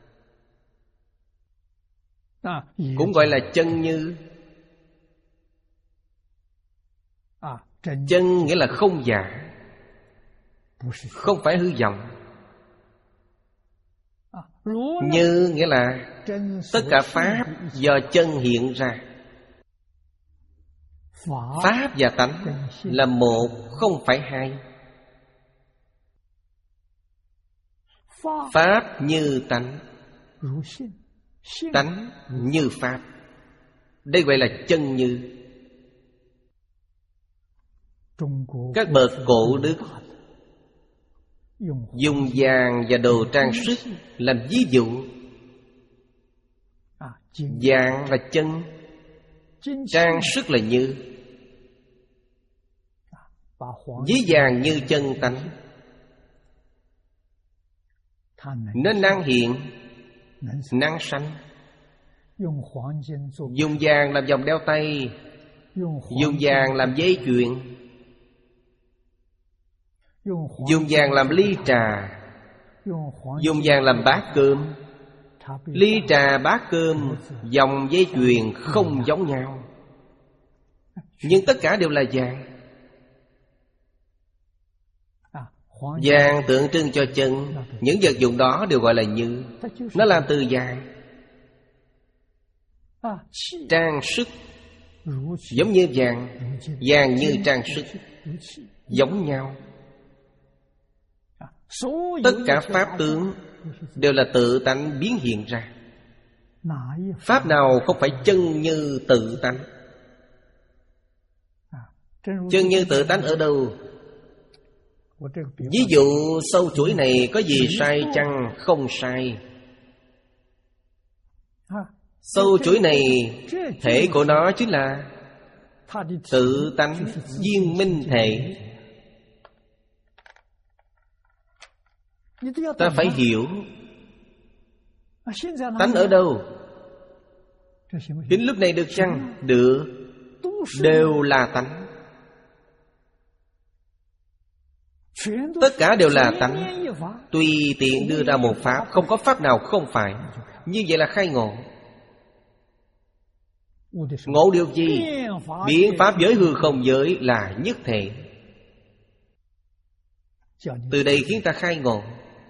cũng gọi là chân như. Chân nghĩa là không giả, không phải hư vọng. Như nghĩa là tất cả pháp do chân hiện ra. Pháp và tánh là một, không phải hai. Pháp như tánh, tánh như pháp. Đây gọi là chân như. Các bậc cổ đức dùng vàng và đồ trang sức làm ví dụ. Vàng là chân, trang sức là như. Ví vàng như chân tánh, nó năng hiện, năng sanh. Dùng vàng làm vòng đeo tay, dùng vàng làm dây chuyền, dùng vàng làm ly trà, dùng vàng làm bát cơm. Ly trà bát cơm, vòng dây chuyền không giống nhau, nhưng tất cả đều là vàng. Vàng tượng trưng cho chân. Những vật dụng đó đều gọi là như. Nó làm từ vàng. Trang sức giống như vàng, vàng như trang sức, giống nhau. Tất cả pháp tướng đều là tự tánh biến hiện ra. Pháp nào không phải chân như tự tánh? Chân như tự tánh ở đâu? Ví dụ sâu chuỗi này có gì sai chăng? Không sai. Sâu chuỗi này, thể của nó chính là tự tánh viên minh thể. Ta phải hiểu tánh ở đâu. Đến lúc này được chăng? Được. Đều là tánh. Tất cả đều là tánh. Tùy tiện đưa ra một pháp, không có pháp nào không phải. Như vậy là khai ngộ. Ngộ điều gì? Biến pháp giới hư không giới là nhất thể. Từ đây khiến ta khai ngộ.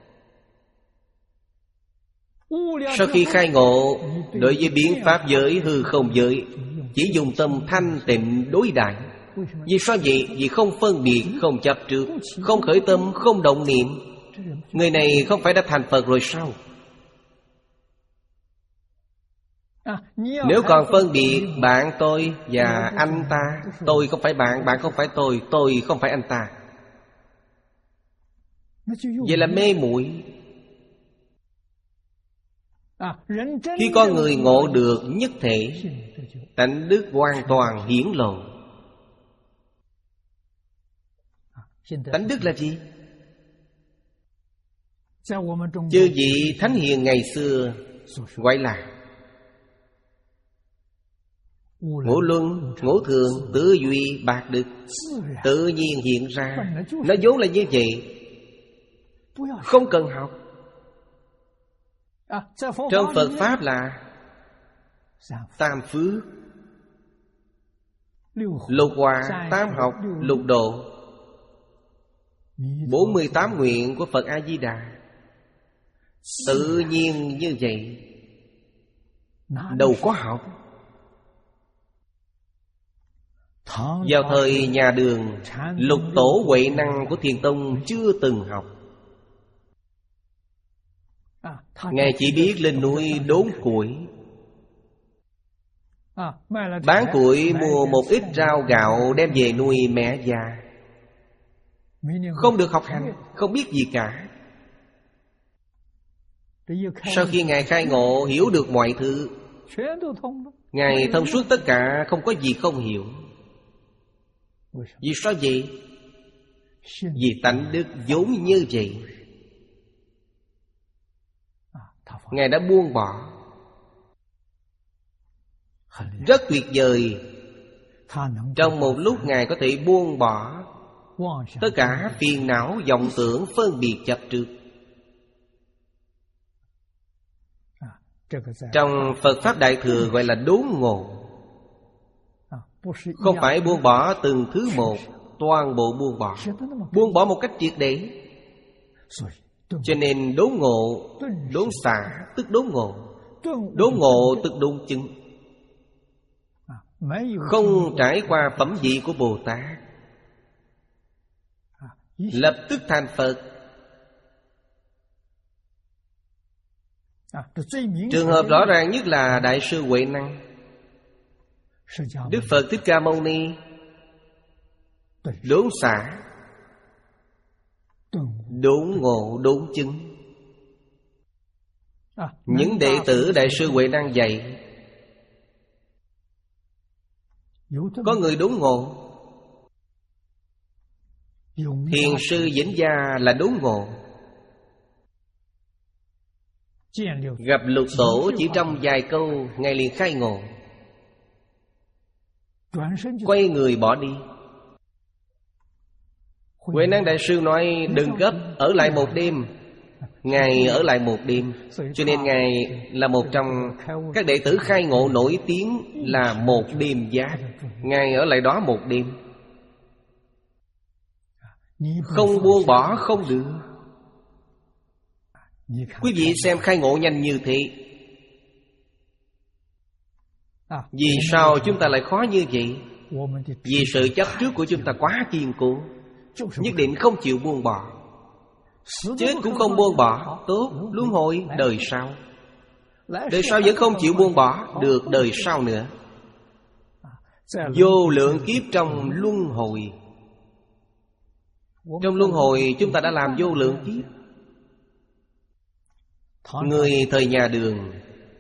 Sau khi khai ngộ, đối với biến pháp giới hư không giới chỉ dùng tâm thanh tịnh đối đãi. Vì sao vậy? Vì không phân biệt, không chấp trước, không khởi tâm, không động niệm. Người này không phải đã thành Phật rồi sao? Nếu còn phân biệt bạn tôi và anh ta, tôi không phải bạn, bạn không phải tôi, tôi không phải anh ta, vậy là mê muội. Khi con người ngộ được nhất thể, tánh đức hoàn toàn hiển lộ. Tánh đức là gì? Chư vị thánh hiền ngày xưa gọi là ngũ luân, ngũ thường, tứ duy, bạc đức, tự nhiên hiện ra. Nó vốn là như vậy, không cần học. Trong Phật Pháp là tam phước, lục hòa, tam học, lục độ, bốn mươi tám nguyện của Phật A-di-đà. Tự nhiên như vậy, đâu có học. Vào thời nhà Đường, lục tổ huệ năng của Thiền Tông chưa từng học. Ngài chỉ biết lên núi đốn củi, bán củi mua một ít rau gạo đem về nuôi mẹ già. Không được học hành, không biết gì cả. Sau khi Ngài khai ngộ, hiểu được mọi thứ, Ngài thông suốt tất cả, không có gì không hiểu. Vì sao vậy? Vì tánh đức vốn như vậy. Ngài đã buông bỏ. Rất tuyệt vời. Trong một lúc Ngài có thể buông bỏ tất cả phiền não, vọng tưởng, phân biệt, chấp trước. Trong Phật Pháp Đại Thừa gọi là đốn ngộ. Không phải buông bỏ từng thứ một, toàn bộ buông bỏ. Buông bỏ một cách triệt để. Cho nên đốn ngộ, đốn xả tức đốn ngộ, đốn ngộ tức đốn chứng. Không trải qua phẩm vị của Bồ Tát, lập tức thành Phật. Trường hợp rõ ràng nhất là Đại sư Huệ Năng. Đức Phật Thích Ca Mâu Ni đốn xả, đốn ngộ, đốn chứng. Những đệ tử Đại sư Huệ Năng dạy, có người đốn ngộ. Thiền sư Vĩnh Gia là đốn ngộ. Gặp Lục Tổ chỉ trong vài câu, Ngài liền khai ngộ, quay người bỏ đi. Huệ Năng Đại sư nói đừng gấp, ở lại một đêm. Ngài ở lại một đêm. Cho nên Ngài là một trong các đệ tử khai ngộ nổi tiếng là một đêm giác. Ngài ở lại đó một đêm. Không buông bỏ không được. Quý vị xem khai ngộ nhanh như thế, vì sao chúng ta lại khó như vậy? Vì sự chấp trước của chúng ta quá kiên cố, nhất định không chịu buông bỏ. Chết cũng không buông bỏ. Tốt, luân hồi đời sau. Đời sau vẫn không chịu buông bỏ, được đời sau nữa. Vô lượng kiếp trong luân hồi. Trong luân hồi chúng ta đã làm vô lượng kiếp. Người thời nhà Đường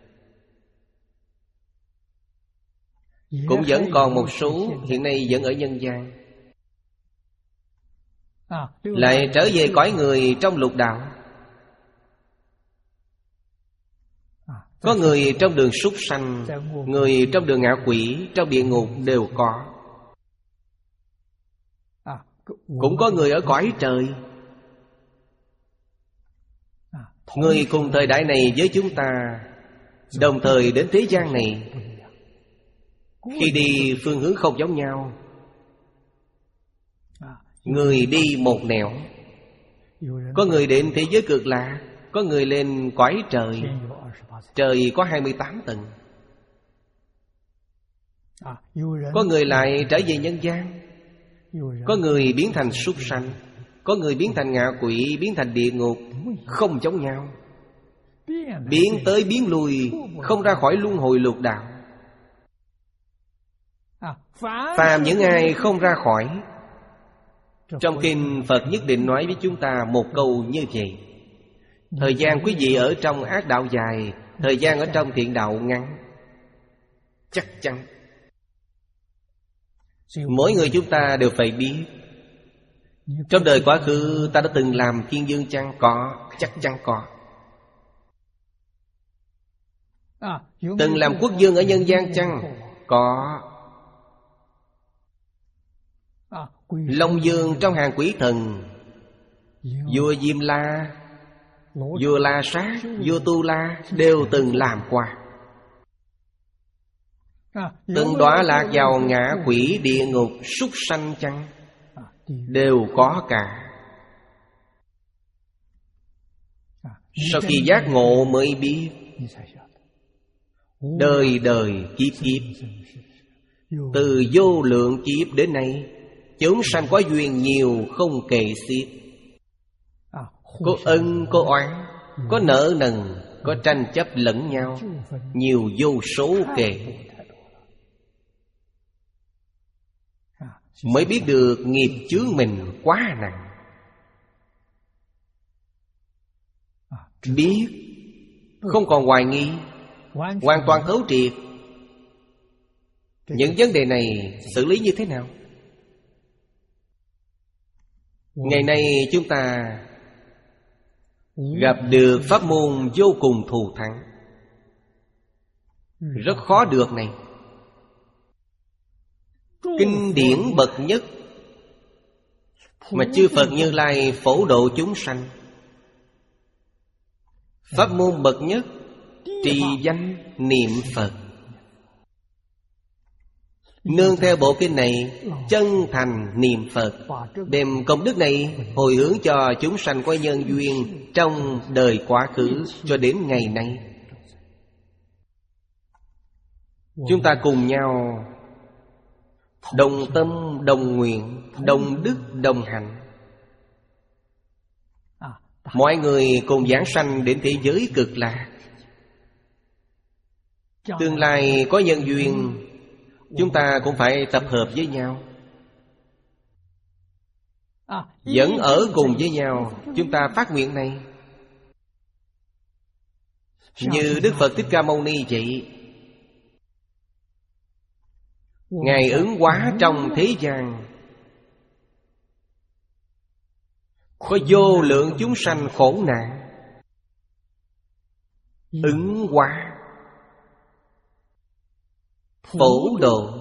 cũng vẫn còn một số, hiện nay vẫn ở nhân gian, lại trở về cõi người trong lục đạo. Có người trong đường súc sanh, người trong đường ngạ quỷ, trong địa ngục đều có. cũng có người ở cõi trời. Người cùng thời đại này với chúng ta, đồng thời đến thế gian này, khi đi phương hướng không giống nhau. Người đi một nẻo. Có người đến thế giới cực lạc, có người lên cõi trời. Trời có hai mươi tám tầng. Có người lại trở về nhân gian. Có người biến thành súc sanh, có người biến thành ngạ quỷ, biến thành địa ngục. Không giống nhau. Biến tới biến lui, không ra khỏi luân hồi lục đạo. Phàm những ai không ra khỏi. Trong kinh Phật nhất định nói với chúng ta một câu như vậy: thời gian quý vị ở trong ác đạo dài, thời gian ở trong thiện đạo ngắn. Chắc chắn mỗi người chúng ta đều phải biết, trong đời quá khứ ta đã từng làm thiên vương chăng? Có, chắc chắn có. Từng làm quốc vương ở nhân gian chăng? Có. Long vương trong hàng quỷ thần, vua Diêm La, vua La Sát, vua Tu La đều từng làm qua. Từng đọa lạc vào ngạ quỷ, địa ngục, súc sanh chăng? Đều có cả. Sau khi giác ngộ mới biết, đời đời kiếp kiếp, từ vô lượng kiếp đến nay, chúng sanh có duyên nhiều không kể xiết. Có ân, có oán, có nợ nần, có tranh chấp lẫn nhau, nhiều vô số kể. Mới biết được nghiệp chướng mình quá nặng. Biết, không còn hoài nghi, hoàn toàn thấu triệt. Những vấn đề này xử lý như thế nào? Ngày nay chúng ta gặp được pháp môn vô cùng thù thắng, rất khó được này. Kinh điển bậc nhất mà chư Phật Như Lai phổ độ chúng sanh. Pháp môn bậc nhất, trì danh niệm Phật. Nương theo bộ kinh này, chân thành niệm Phật, đem công đức này hồi hướng cho chúng sanh có nhân duyên trong đời quá khứ cho đến ngày nay. Chúng ta cùng nhau đồng tâm, đồng nguyện, đồng đức, đồng hạnh. Mọi người cùng giảng sanh đến thế giới cực lạc. Tương lai có nhân duyên, chúng ta cũng phải tập hợp với nhau, vẫn ở cùng với nhau. Chúng ta phát nguyện này, như Đức Phật Thích Ca Mâu Ni vậy. Ngài ứng hóa trong thế gian, có vô lượng chúng sanh khổ nạn, ứng hóa phổ độ,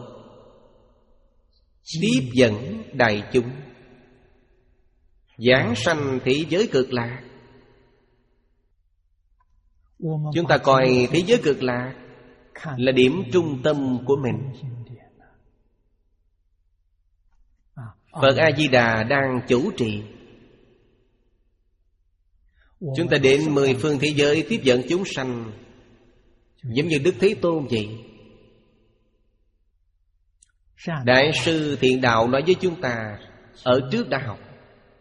tiếp dẫn đại chúng, giảng sanh thế giới cực lạc. Chúng ta coi thế giới cực lạc là điểm trung tâm của mình. Phật A-di-đà đang chủ trì. Chúng ta đến mười phương thế giới tiếp dẫn chúng sanh, giống như Đức Thế Tôn vậy. Đại sư Thiện Đạo nói với chúng ta, ở trước đã học: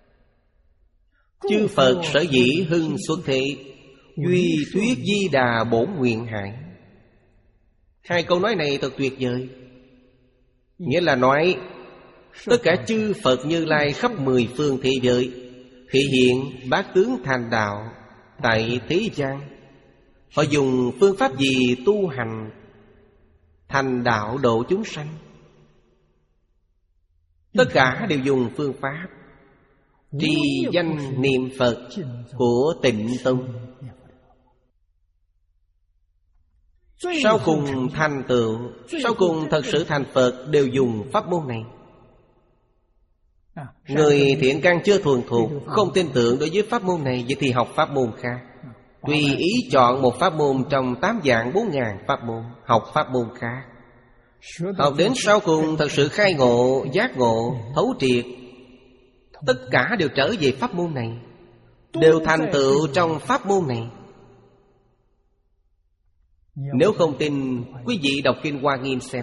chư Phật sở dĩ hưng xuất thế, duy thuyết di đà bổn nguyện hải. Hai câu nói này thật tuyệt vời. Nghĩa là nói tất cả chư Phật Như Lai khắp mười phương thế giới thể hiện bát tướng thành đạo tại thế gian. Họ dùng phương pháp gì tu hành thành đạo độ chúng sanh? Tất cả đều dùng phương pháp trì danh niệm Phật của Tịnh Tông. Sau cùng thành tựu, sau cùng thật sự thành Phật đều dùng pháp môn này. Người thiện căn chưa thuần thục, không tin tưởng đối với pháp môn này, vậy thì học pháp môn khác. Tùy ý chọn một pháp môn trong tám vạn bốn ngàn pháp môn, học pháp môn khác. Học đến sau cùng thật sự khai ngộ, giác ngộ, thấu triệt, tất cả đều trở về pháp môn này, đều thành tựu trong pháp môn này. Nếu không tin, quý vị đọc Kinh Hoa Nghiêm xem.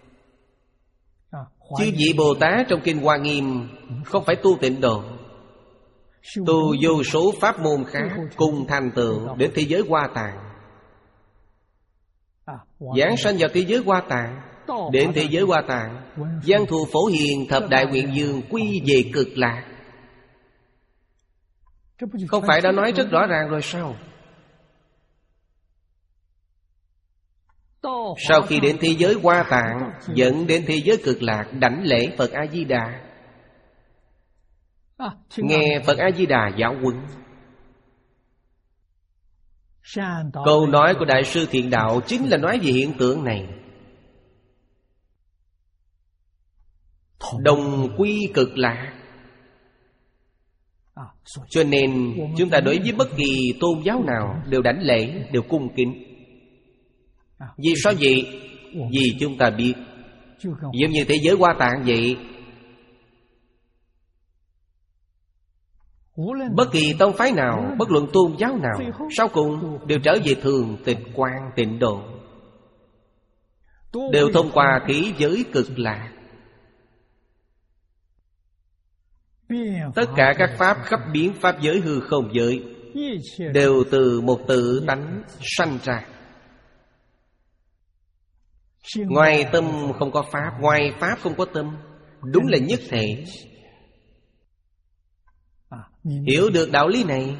Chư vị Bồ Tát trong Kinh Hoa Nghiêm không phải tu Tịnh Độ, tu vô số pháp môn khác cùng thành tựu đến thế giới Hoa Tạng. Giảng sanh vào thế giới Hoa Tạng, đến thế giới Hoa Tạng, Văn Thù Phổ Hiền thập đại nguyện vương quy về Cực Lạc. Không phải đã nói rất rõ ràng rồi sao? Sau khi đến thế giới Hoa Tạng, dẫn đến thế giới Cực Lạc, đảnh lễ Phật A-di-đà, nghe Phật A-di-đà giáo huấn. Câu nói của Đại sư Thiện Đạo chính là nói về hiện tượng này. Đồng quy Cực Lạc. Cho nên chúng ta đối với bất kỳ tôn giáo nào đều đảnh lễ, đều cung kính. Vì sao vậy? Vì chúng ta biết, giống như thế giới Hoa Tạng vậy, bất kỳ tông phái nào, bất luận tôn giáo nào, sau cùng đều trở về thường tịch quan Tịnh Độ, đều thông qua thế giới Cực Lạc. Tất cả các pháp khắp biến pháp giới hư không giới đều từ một tự tánh sanh ra. Ngoài tâm không có pháp, ngoài pháp không có tâm, đúng là nhất thể. Hiểu được đạo lý này,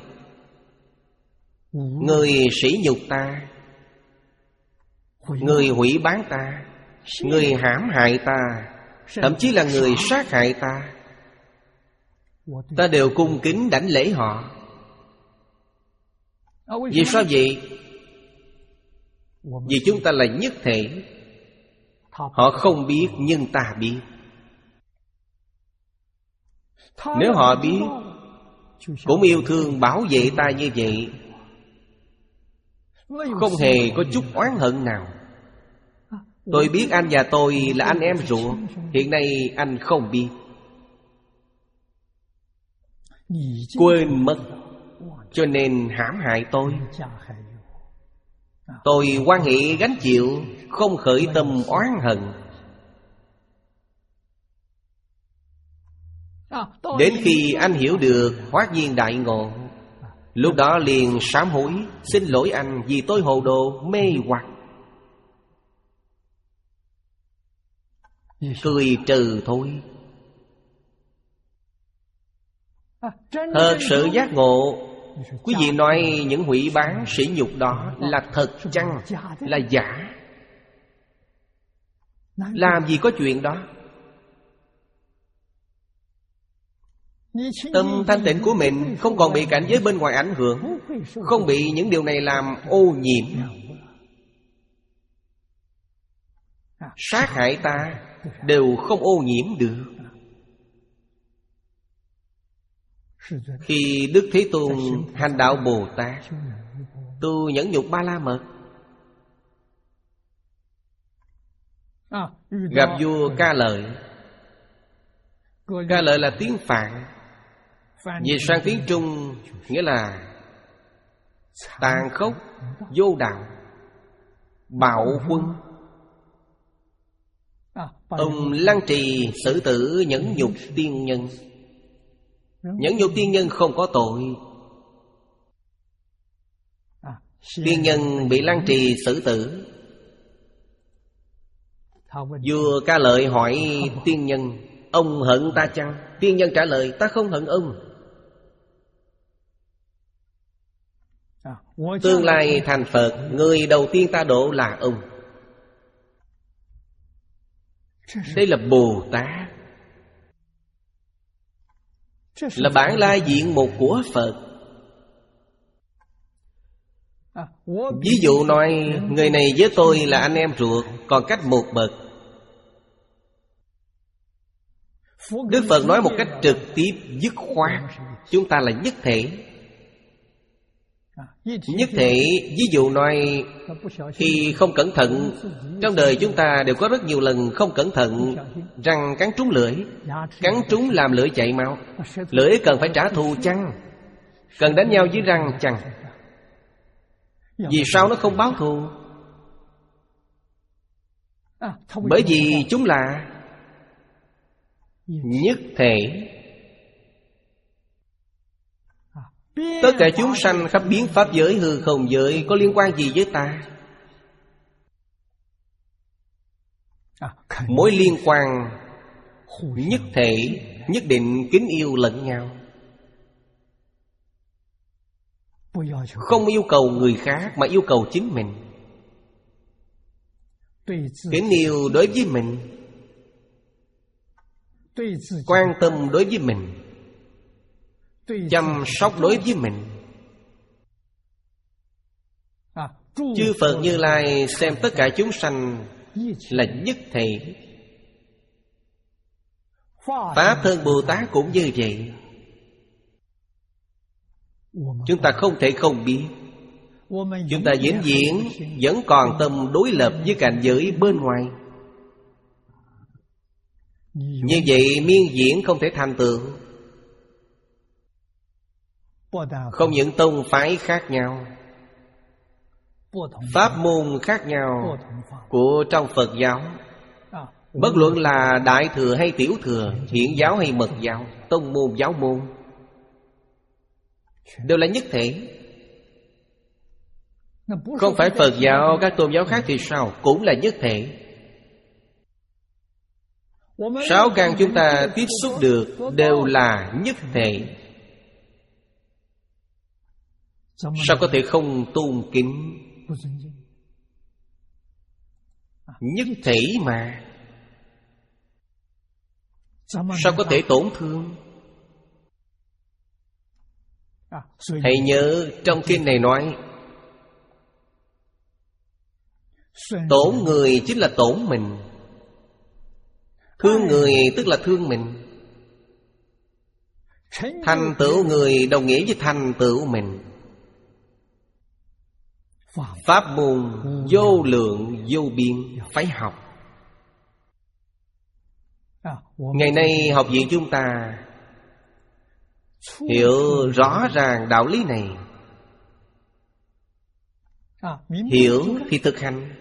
người sỉ nhục ta, người hủy bán ta, người hãm hại ta, thậm chí là người sát hại ta, ta đều cung kính đảnh lễ họ. Vì sao vậy? Vì chúng ta là nhất thể. Họ không biết nhưng ta biết. Nếu họ biết, cũng yêu thương bảo vệ ta như vậy, không hề có chút oán hận nào. Tôi biết anh và tôi là anh em ruột, hiện nay anh không biết, quên mất, cho nên hãm hại tôi. Tôi hoan hỷ gánh chịu, không khởi tâm oán hận. Đến khi anh hiểu được Hoát nhiên đại ngộ, lúc đó liền sám hối, xin lỗi anh vì tôi hồ đồ mê hoặc, cười trừ thôi. Thật sự giác ngộ, quý vị nói những hủy bán sỉ nhục đó là thật chăng, là giả? Làm gì có chuyện đó. Tâm thanh tịnh của mình không còn bị cảnh giới bên ngoài ảnh hưởng, không bị những điều này làm ô nhiễm. Sát hại ta đều không ô nhiễm được. Khi Đức Thế Tôn hành đạo Bồ Tát, tu nhẫn nhục ba la mật, gặp vua Ca Lợi. Ca Lợi là tiếng Phạn, dịch sang tiếng Trung nghĩa là tàn khốc, vô đạo, bạo quân. Ông lăng trì xử tử nhẫn nhục tiên nhân. Nhẫn nhục tiên nhân không có tội. Tiên nhân bị lăng trì xử tử. Vua Ca Lợi hỏi tiên nhân: ông hận ta chăng? Tiên nhân trả lời: ta không hận ông. Tương lai thành Phật, người đầu tiên ta độ là ông. Đây là Bồ Tát, là bản lai diện mục của Phật. Ví dụ nói người này với tôi là anh em ruột, còn cách một bậc. Đức Phật nói một cách trực tiếp, dứt khoát, chúng ta là nhất thể. Nhất thể, ví dụ nói, khi không cẩn thận, trong đời chúng ta đều có rất nhiều lần không cẩn thận, răng cắn trúng lưỡi, cắn trúng làm lưỡi chảy máu. Lưỡi cần phải trả thù chăng? Cần đánh nhau với răng chăng? Vì sao nó không báo thù? Bởi vì chúng là nhất thể. Tất cả chúng sanh khắp biến pháp giới hư không giới có liên quan gì với ta? Mối liên quan nhất thể, nhất định kính yêu lẫn nhau. Không yêu cầu người khác mà yêu cầu chính mình. Kính yêu đối với mình, quan tâm đối với mình, chăm sóc đối với mình. Chư Phật Như Lai xem tất cả chúng sanh là nhất thể. Pháp Thân Bồ Tát cũng như vậy. Chúng ta không thể không biết. Chúng ta vĩnh viễn vẫn còn tâm đối lập với cảnh giới bên ngoài. Như vậy miên diễn không thể thành tựu. Không những tông phái khác nhau, pháp môn khác nhau của trong Phật giáo, bất luận là Đại Thừa hay Tiểu Thừa, Hiển giáo hay Mật giáo, tông môn giáo môn, đều là nhất thể. Không phải Phật giáo, các tôn giáo khác thì sao? Cũng là nhất thể. Sáu căn chúng ta tiếp xúc được đều là nhất thể. Sao có thể không tôn kính? Nhất thể mà, sao có thể tổn thương? Hãy nhớ trong kinh này nói, tổn người chính là tổn mình, thương người tức là thương mình, thành tựu người đồng nghĩa với thành tựu mình. Pháp môn vô lượng vô biên, phải học. Ngày nay học viện chúng ta hiểu rõ ràng đạo lý này, hiểu thì thực hành.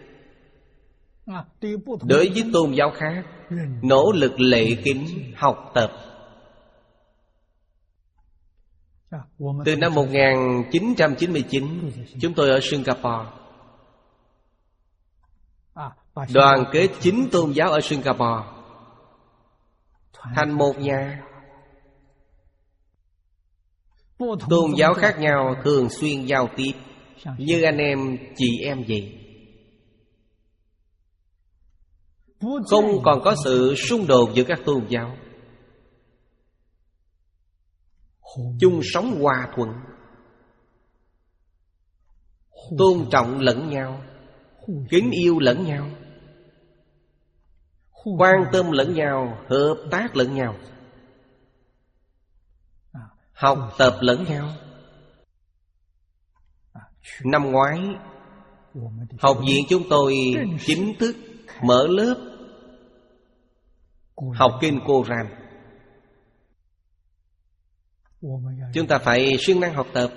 Đối với tôn giáo khác, nỗ lực lễ kính học tập. Từ năm một nghìn chín trăm chín mươi chín, chúng tôi ở Singapore đoàn kết chín tôn giáo ở Singapore thành một nhà. Tôn giáo khác nhau thường xuyên giao tiếp như anh em chị em vậy. Không còn có sự xung đột giữa các tôn giáo, chung sống hòa thuận, tôn trọng lẫn nhau, kính yêu lẫn nhau, quan tâm lẫn nhau, hợp tác lẫn nhau, học tập lẫn nhau. Năm ngoái, học viện chúng tôi chính thức mở lớp học kinh Cô-ranh. Chúng ta phải siêng năng học tập.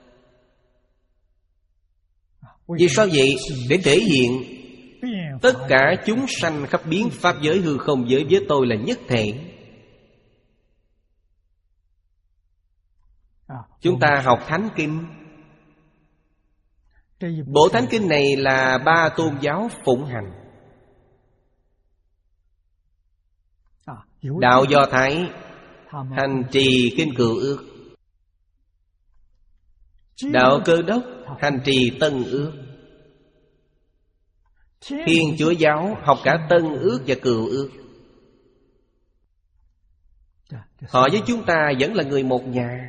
Vì sao vậy? Để thể hiện tất cả chúng sanh khắp biến pháp giới hư không giới với tôi là nhất thể. Chúng ta học Thánh Kinh. Bộ Thánh Kinh này là ba tôn giáo phụng hành. Đạo Do Thái hành trì kinh Cựu Ước, đạo Cơ Đốc hành trì Tân Ước, Thiên Chúa giáo học cả Tân Ước và Cựu Ước. Họ với chúng ta vẫn là người một nhà.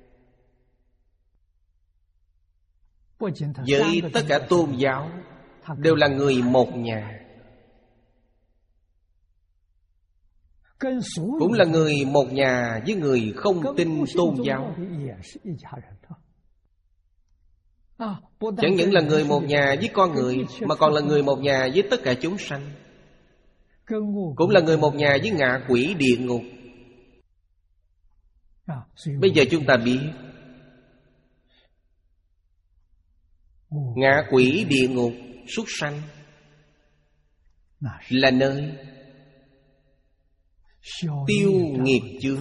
Với tất cả tôn giáo đều là người một nhà. cũng là người một nhà với người không tin tôn giáo. Chẳng những là người một nhà với con người, mà còn là người một nhà với tất cả chúng sanh. Cũng là người một nhà với ngạ quỷ địa ngục. Bây giờ chúng ta biết ngạ quỷ địa ngục súc sanh là nơi tiêu nghiệp chướng.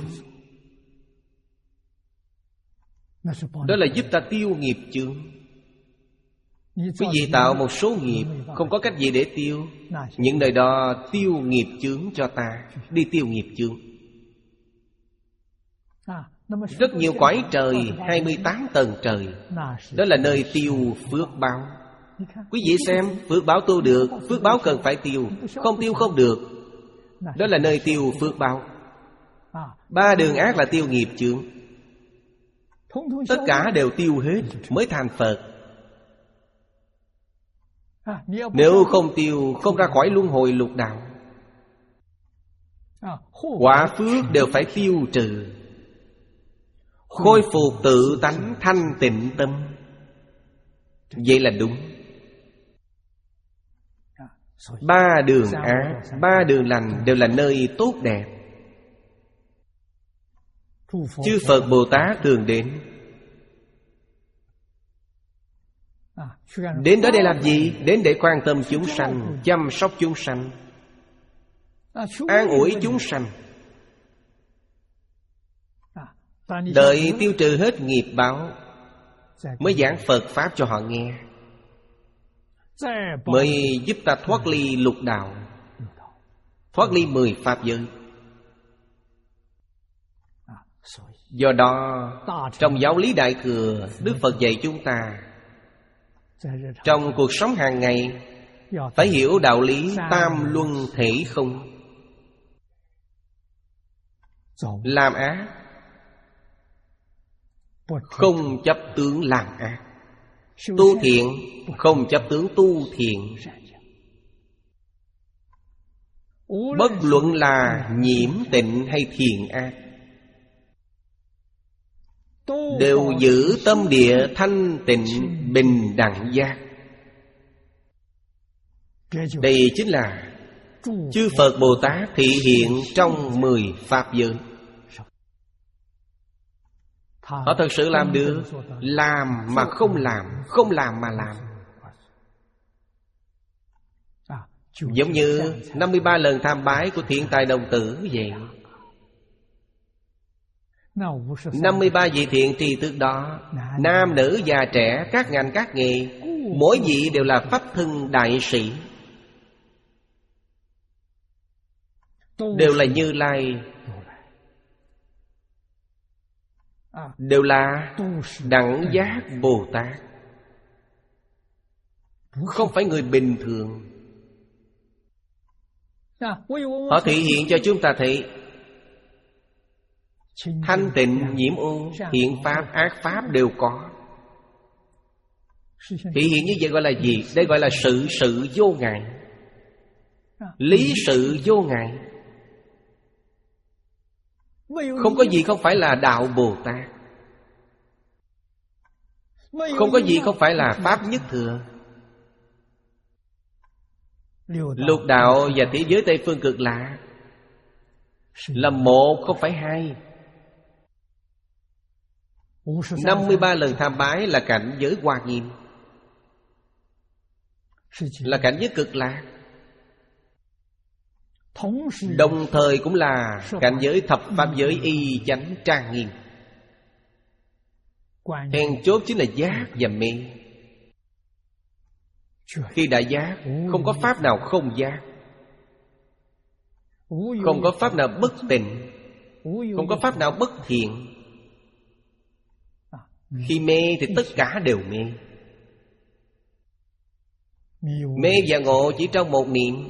Đó là giúp ta tiêu nghiệp chướng. Quý vị tạo một số nghiệp, không có cách gì để tiêu. Những nơi đó tiêu nghiệp chướng cho ta, đi tiêu nghiệp chướng. Rất nhiều cõi trời, hai mươi tám tầng trời, đó là nơi tiêu phước báo. Quý vị xem, phước báo tu được, phước báo cần phải tiêu, không tiêu không được. Đó là nơi tiêu phước báo. Ba đường ác là tiêu nghiệp chướng. Tất cả đều tiêu hết mới thành Phật. Nếu không tiêu, không ra khỏi luân hồi lục đạo. Quả phước đều phải tiêu trừ, khôi phục tự tánh thanh tịnh tâm. Vậy là đúng. Ba đường ác, ba đường lành đều là nơi tốt đẹp. Chư Phật Bồ Tát thường đến. Đến đó để làm gì? Đến để quan tâm chúng sanh, chăm sóc chúng sanh, an ủi chúng sanh. Đợi tiêu trừ hết nghiệp báo mới giảng Phật Pháp cho họ nghe, mới giúp ta thoát ly lục đạo, thoát ly mười pháp giới. Do đó trong giáo lý Đại Thừa, Đức Phật dạy chúng ta trong cuộc sống hàng ngày phải hiểu đạo lý tam luân thể không. Làm ác không chấp tướng làm ác, tu thiện không chấp tướng tu thiện. Bất luận là nhiễm tịnh hay thiện ác, đều giữ tâm địa thanh tịnh bình đẳng giác. Đây chính là chư Phật Bồ Tát thị hiện trong mười pháp giới. Họ thật sự làm được. Làm mà không làm, không làm mà làm. Giống như năm mươi ba lần tham bái của Thiện Tài Đồng Tử vậy. năm mươi ba vị thiện tri thức đó, nam nữ già trẻ, các ngành các nghề, mỗi vị đều là pháp thân đại sĩ, đều là Như Lai, đều là đẳng giác Bồ Tát, không phải người bình thường. Họ thể hiện cho chúng ta thấy thanh tịnh, nhiễm ô, thiện pháp, ác pháp đều có. Thể hiện như vậy gọi là gì? Đây gọi là sự sự vô ngại, lý sự vô ngại. Không có gì không phải là đạo Bồ Tát, không có gì không phải là pháp nhất thừa. Lục đạo và thế giới Tây Phương Cực Lạc là một, không phải hai. Năm mươi ba lần tham bái là cảnh giới Hoa Nghiêm, là cảnh giới Cực Lạc. Đồng thời cũng là cảnh giới thập pháp giới y chánh trang nghiêm. Then chốt chính là giác và mê. Khi đã giác, không có pháp nào không giác, không có pháp nào bất tịnh, không có pháp nào bất thiện. Khi mê thì tất cả đều mê. Mê và ngộ chỉ trong một niệm.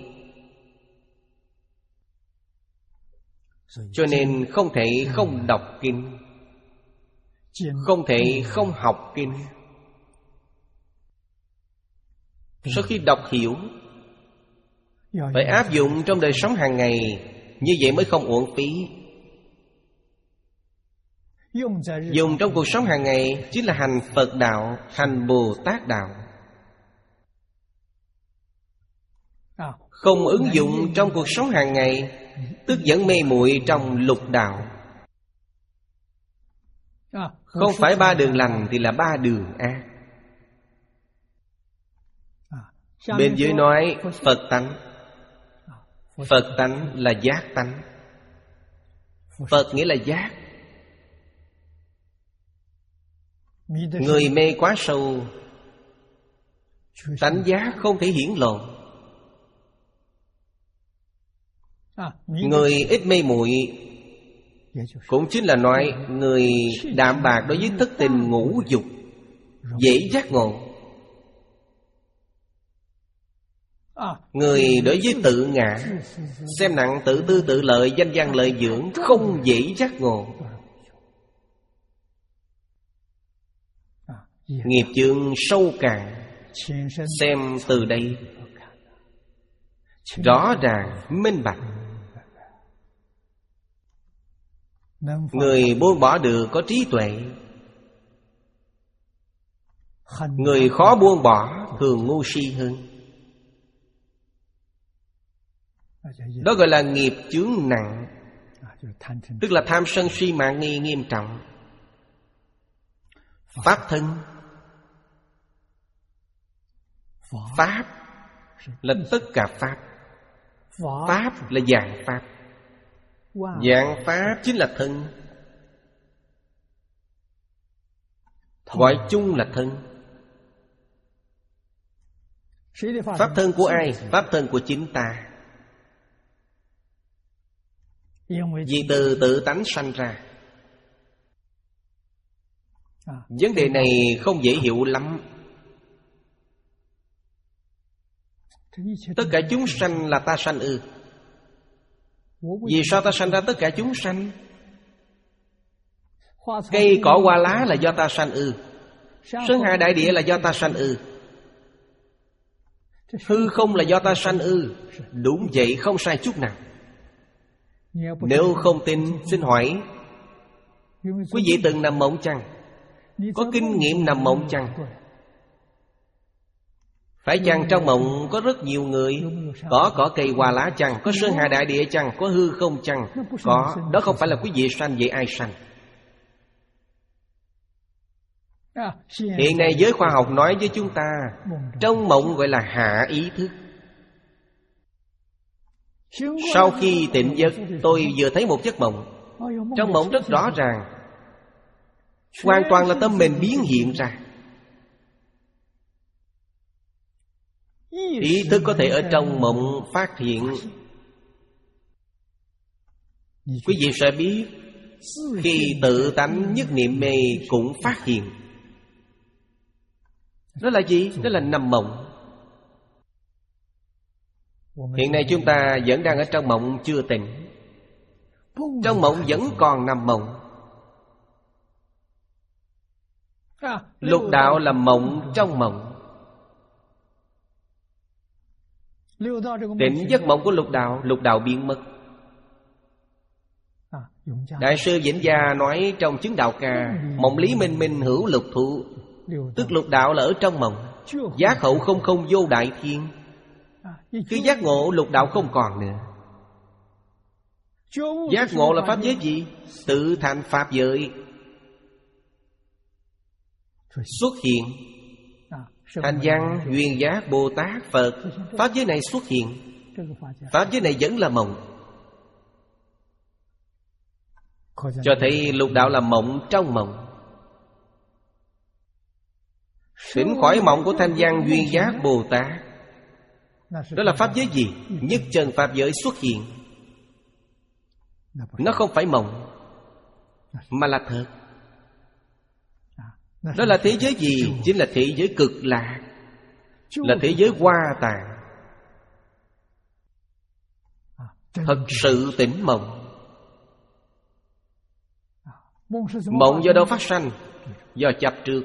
Cho nên không thể không đọc kinh, không thể không học kinh. Sau khi đọc hiểu, phải áp dụng trong đời sống hàng ngày Như vậy mới không uổng phí. Dùng trong cuộc sống hàng ngày chính là hành Phật đạo, hành Bồ Tát đạo. Không ứng dụng trong cuộc sống hàng ngày, tức vẫn mê muội trong lục đạo. Không phải ba đường lành thì là ba đường ác. Bên dưới nói Phật tánh. Phật tánh là giác tánh. Phật nghĩa là giác. Người mê quá sâu, tánh giác không thể hiển lộ. Người ít mê muội cũng chính là nói người đạm bạc đối với thất tình ngũ dục, dễ giác ngộ. Người đối với tự ngã, xem nặng tự tư tự lợi, danh văn lợi dưỡng, không dễ giác ngộ. Nghiệp chướng sâu cạn, xem từ đây rõ ràng minh bạch. Người buông bỏ được có trí tuệ. Người khó buông bỏ thường ngu si hơn. Đó gọi là nghiệp chướng nặng, tức là tham sân si mạng nghi nghiêm trọng. Pháp thân. Pháp là tất cả Pháp. Pháp là dạng Pháp. Dạng Pháp chính là thân. Gọi chung là thân. Pháp thân của ai? Pháp thân của chính ta. Vì từ tự tánh sanh ra. Vấn đề này không dễ hiểu lắm. Tất cả chúng sanh là ta sanh ư? Vì sao ta sanh ra tất cả chúng sanh? Cây cỏ hoa lá là do ta sanh ư? Sơn hà đại địa là do ta sanh ư? Hư không là do ta sanh ư? Đúng vậy, không sai chút nào. Nếu không tin, xin hỏi, quý vị từng nằm mộng chăng? Có kinh nghiệm nằm mộng chăng? Phải chăng trong mộng có rất nhiều người? Có cỏ cây hoa lá chăng? Có sơn hà đại địa chăng? Có hư không chăng? Có. Đó không phải là quý vị sanh, vậy ai sanh? Hiện nay giới khoa học nói với chúng ta, trong mộng gọi là hạ ý thức. Sau khi tỉnh giấc, tôi vừa thấy một giấc mộng. Trong mộng rất rõ ràng, hoàn toàn là tâm mình biến hiện ra. Ý thức có thể ở trong mộng phát hiện. Quý vị sẽ biết, khi tự tánh nhất niệm mê cũng phát hiện. Đó là gì? Đó là nằm mộng. Hiện nay chúng ta vẫn đang ở trong mộng chưa tỉnh. Trong mộng vẫn còn nằm mộng. Lục đạo là mộng trong mộng. Tỉnh giấc mộng của lục đạo, lục đạo biến mất. Đại sư Vĩnh Gia nói trong chứng đạo ca, mộng lý minh minh hữu lục thụ. Tức lục đạo là ở trong mộng. Giác hậu không không vô đại thiên. Khi giác ngộ lục đạo không còn nữa. Giác ngộ là pháp giới gì? Tự thành pháp giới xuất hiện. Thanh văn, duyên giác, Bồ Tát, Phật, pháp giới này xuất hiện. Pháp giới này vẫn là mộng. Cho thấy lục đạo là mộng trong mộng. Tỉnh khỏi mộng của thanh văn, duyên giác, Bồ Tát, đó là pháp giới gì? Nhất chân pháp giới xuất hiện. Nó không phải mộng, mà là thật. Đó là thế giới gì? Chính là thế giới cực lạc, là thế giới hoa tạng. Thật sự tỉnh mộng. Mộng do đâu phát sanh? Do chấp trước.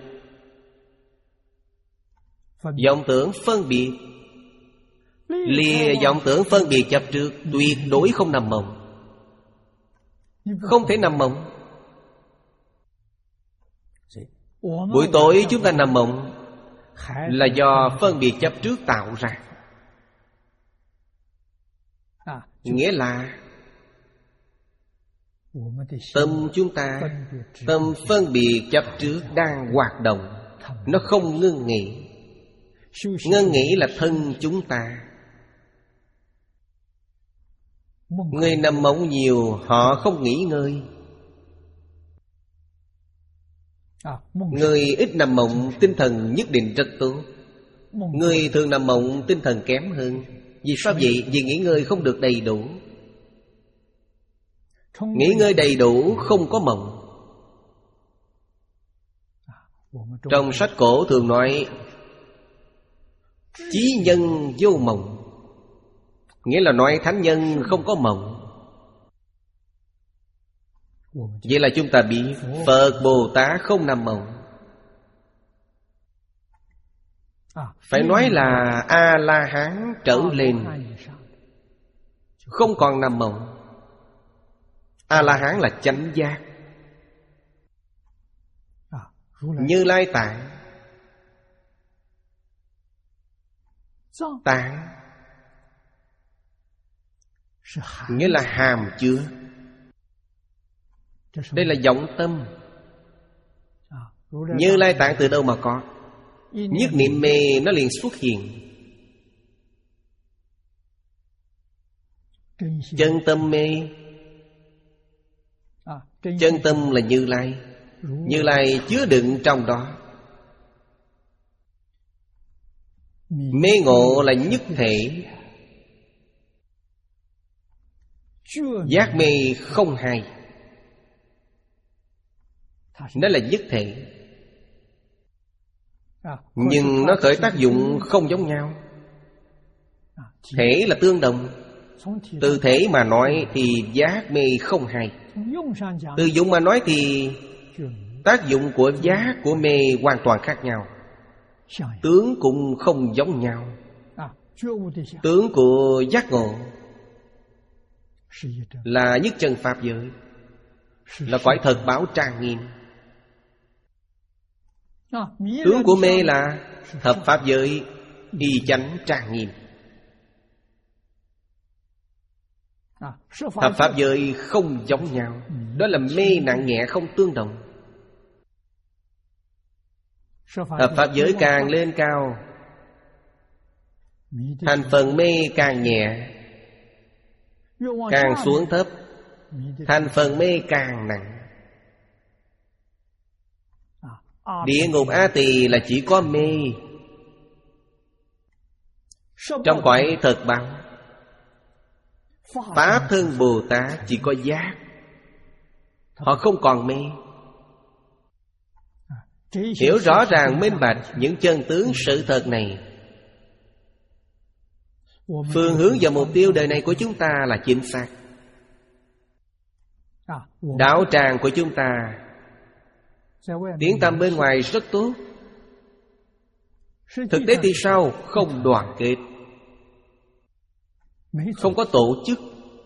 Vọng tưởng phân biệt. Lìa vọng tưởng phân biệt chấp trước, tuyệt đối không nằm mộng. Không thể nằm mộng. Buổi tối chúng ta nằm mộng là do phân biệt chấp trước tạo ra. Nghĩa là tâm chúng ta, tâm phân biệt chấp trước đang hoạt động, nó không ngưng nghỉ. Ngưng nghỉ là thân chúng ta. Người nằm mộng nhiều, họ không nghỉ ngơi. Người ít nằm mộng tinh thần nhất định rất tốt. Người thường nằm mộng tinh thần kém hơn. Vì sao vậy? Vì nghỉ ngơi không được đầy đủ. Nghỉ ngơi đầy đủ không có mộng. Trong sách cổ thường nói chí nhân vô mộng, nghĩa là nói thánh nhân không có mộng. Vậy là chúng ta biết Phật Bồ Tát không nằm mộng. Phải nói là A-la-hán trở lên không còn nằm mộng. A-la-hán là chánh giác. Như Lai Tạng, Tạng nghĩa là hàm chứa. Đây là vọng tâm. Như Lai Tạng từ đâu mà có? Nhất niệm mê nó liền xuất hiện. Chân tâm mê. Chân tâm là Như Lai. Như Lai chứa đựng trong đó. Mê ngộ là nhất thể. Giác mê không hai. Nó là nhất thể. Nhưng nó khởi tác dụng không giống nhau. Thể là tương đồng. Từ thể mà nói thì giác mê không hai. Từ dụng mà nói thì tác dụng của giác của mê hoàn toàn khác nhau. Tướng cũng không giống nhau. Tướng của giác ngộ là nhất chân pháp giới, là cõi thật báo trang nghiêm. Tướng của mê là thập pháp giới y chánh trang nghiêm. Thập pháp giới không giống nhau. Đó là mê nặng nhẹ không tương đồng. Thập pháp giới càng lên cao, thành phần mê càng nhẹ. Càng xuống thấp, thành phần mê càng nặng. Địa ngục A Tỳ là chỉ có mê. Trong cõi thật báo, Pháp thân Bồ Tát chỉ có giác. Họ không còn mê. Hiểu rõ ràng minh bạch những chân tướng sự thật này, phương hướng và mục tiêu đời này của chúng ta là chính xác. Đạo tràng của chúng ta tiếng tăm bên ngoài rất tốt. Thực tế thì sao? Không đoàn kết, không có tổ chức.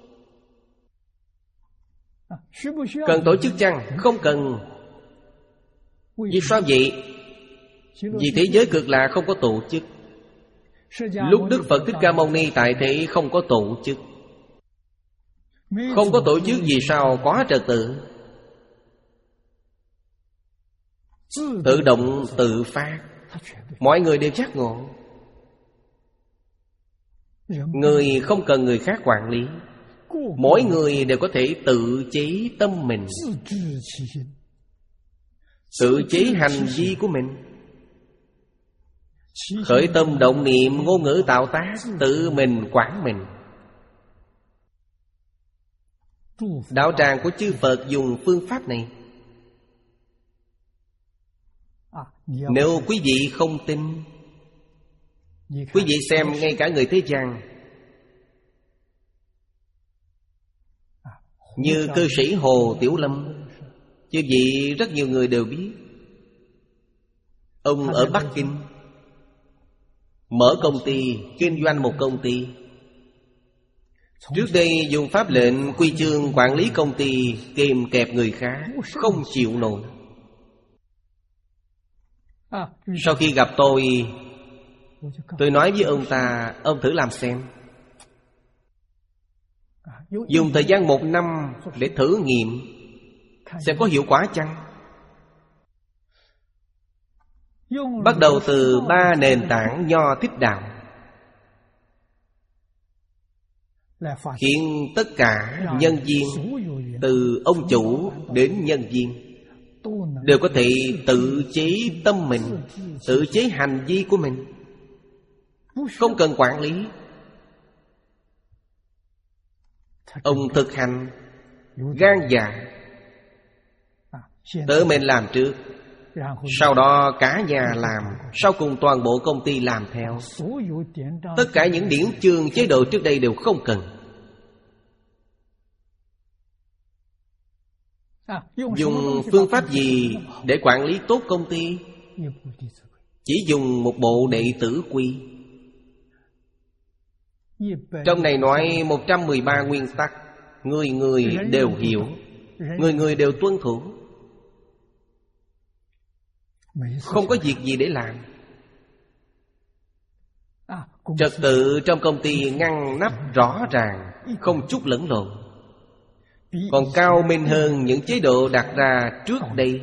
Cần tổ chức chăng? Không cần. Vì sao vậy? Vì thế giới cực lạ không có tổ chức. Lúc Đức Phật Thích Ca Mâu Ni tại thế không có tổ chức. Không có tổ chức vì sao? Có trật tự. Tự động tự phát. Mọi người đều giác ngộ. Người không cần người khác quản lý. Mỗi người đều có thể tự chế tâm mình, tự chế hành vi của mình. Khởi tâm động niệm, ngôn ngữ tạo tác, tự mình quản mình. Đạo tràng của chư Phật dùng phương pháp này. Nếu quý vị không tin, quý vị xem ngay cả người thế gian, như cư sĩ Hồ Tiểu Lâm, chư vị rất nhiều người đều biết. Ông ở Bắc Kinh mở công ty, kinh doanh một công ty. Trước đây dùng pháp lệnh quy chương quản lý công ty, kìm kẹp người khác, không chịu nổi. Sau khi gặp tôi, tôi nói với ông ta, ông thử làm xem. Dùng thời gian một năm để thử nghiệm, xem có hiệu quả chăng. Bắt đầu từ ba nền tảng Nho Thích Đạo, khiến tất cả nhân viên, từ ông chủ đến nhân viên, đều có thể tự chế tâm mình, tự chế hành vi của mình, không cần quản lý. Ông thực hành gan dạ, tự mình làm trước, sau đó cả nhà làm, sau cùng toàn bộ công ty làm theo. Tất cả những điển chương chế độ trước đây đều không cần. Dùng phương pháp gì để quản lý tốt công ty? Chỉ dùng một bộ đệ tử quy. Trong này nói một trăm mười ba nguyên tắc, người người đều hiểu, người người đều tuân thủ, không có việc gì để làm. Trật tự trong công ty ngăn nắp rõ ràng, không chút lẫn lộn, còn cao minh hơn những chế độ đặt ra trước đây.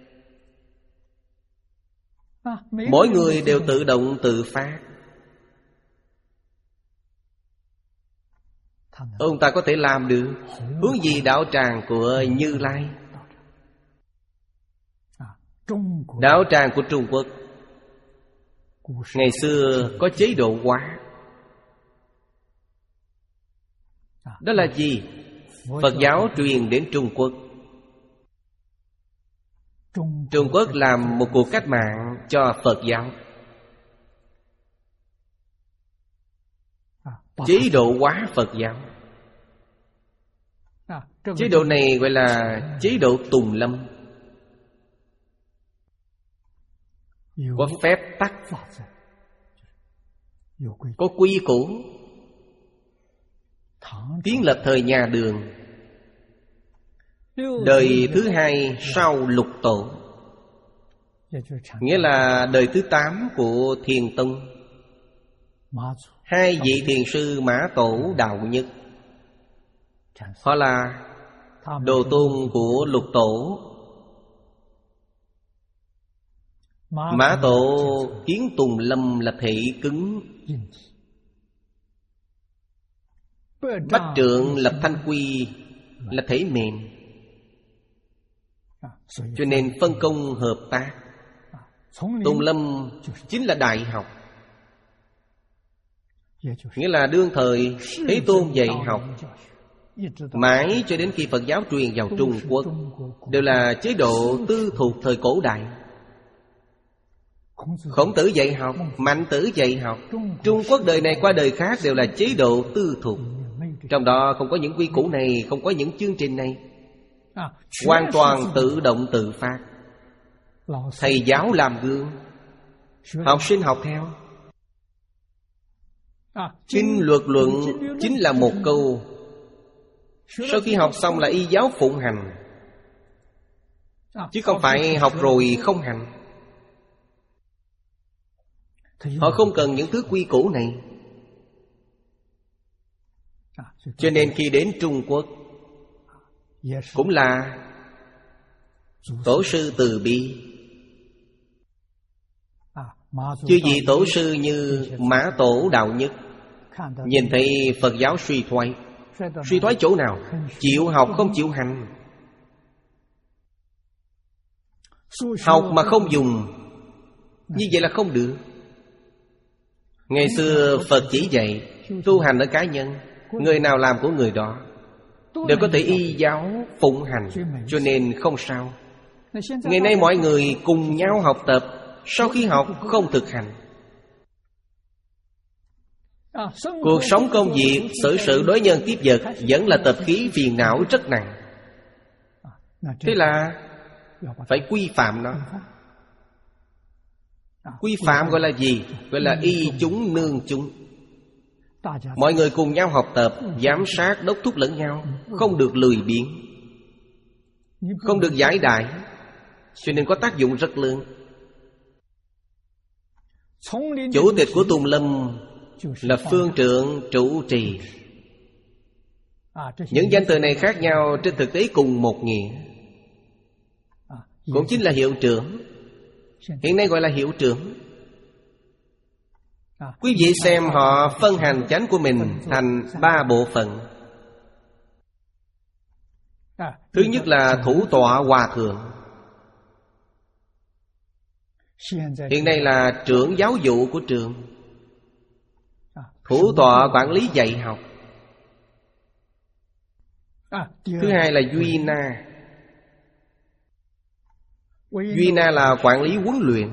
Mỗi người đều tự động tự phát. Ông ta có thể làm được, huống gì đạo tràng của Như Lai. Đạo tràng của Trung Quốc ngày xưa có chế độ hóa. Đó là gì? Phật giáo truyền đến Trung Quốc. Trung Quốc làm một cuộc cách mạng cho Phật giáo, chế độ hóa Phật giáo. Chế độ này gọi là chế độ Tùng Lâm, có phép tắc, có quy củ. Kiến lập thời nhà Đường, đời thứ hai sau Lục Tổ, nghĩa là đời thứ tám của Thiền Tông. Hai vị thiền sư Mã Tổ Đạo Nhất, họ là đồ tôn của Lục Tổ. Mã Tổ kiến Tùng Lâm là thể cứng, Bách Trượng lập Thanh Quy là thể mềm, cho nên phân công hợp tác. Tùng Lâm chính là đại học, nghĩa là đương thời Thế Tôn dạy học, mãi cho đến khi Phật giáo truyền vào Trung Quốc, đều là chế độ tư thục thời cổ đại. Khổng Tử dạy học, Mạnh Tử dạy học. Trung Quốc đời này qua đời khác đều là chế độ tư thục, trong đó không có những quy củ này, không có những chương trình này, hoàn toàn tự động tự phát. Thầy giáo làm gương, học sinh học theo. Kinh luật luận chính là một câu, sau khi học xong là y giáo phụng hành, chứ không phải học rồi không hành. Họ không cần những thứ quy củ này. Cho nên khi đến Trung Quốc cũng là tổ sư từ bi. Chứ gì tổ sư như Mã Tổ Đạo Nhất nhìn thấy Phật giáo suy thoái. Suy thoái chỗ nào? Chịu học không chịu hành. Học mà không dùng, như vậy là không được. Ngày xưa Phật chỉ dạy tu hành ở cá nhân, người nào làm của người đó, đều có thể y giáo phụng hành, cho nên không sao. Ngày nay mọi người cùng nhau học tập, sau khi học không thực hành. Cuộc sống công việc, xử sự đối nhân tiếp vật vẫn là tập khí phiền não rất nặng. Thế là phải quy phạm nó. Quy phạm gọi là gì? Gọi là y chúng nương chúng. Mọi người cùng nhau học tập, giám sát, đốc thúc lẫn nhau, không được lười biếng, không được giải đãi, cho nên có tác dụng rất lớn. Chủ tịch của Tùng Lâm là phương trượng trụ trì. Những danh từ này khác nhau, trên thực tế cùng một nghĩa, cũng chính là hiệu trưởng. Hiện nay gọi là hiệu trưởng. Quý vị xem họ phân hành chánh của mình thành ba bộ phận. Thứ nhất là thủ tọa hòa thượng. Hiện nay là trưởng giáo vụ của trường. Thủ tọa quản lý dạy học. Thứ hai là Duy Na. Duy Na là quản lý huấn luyện.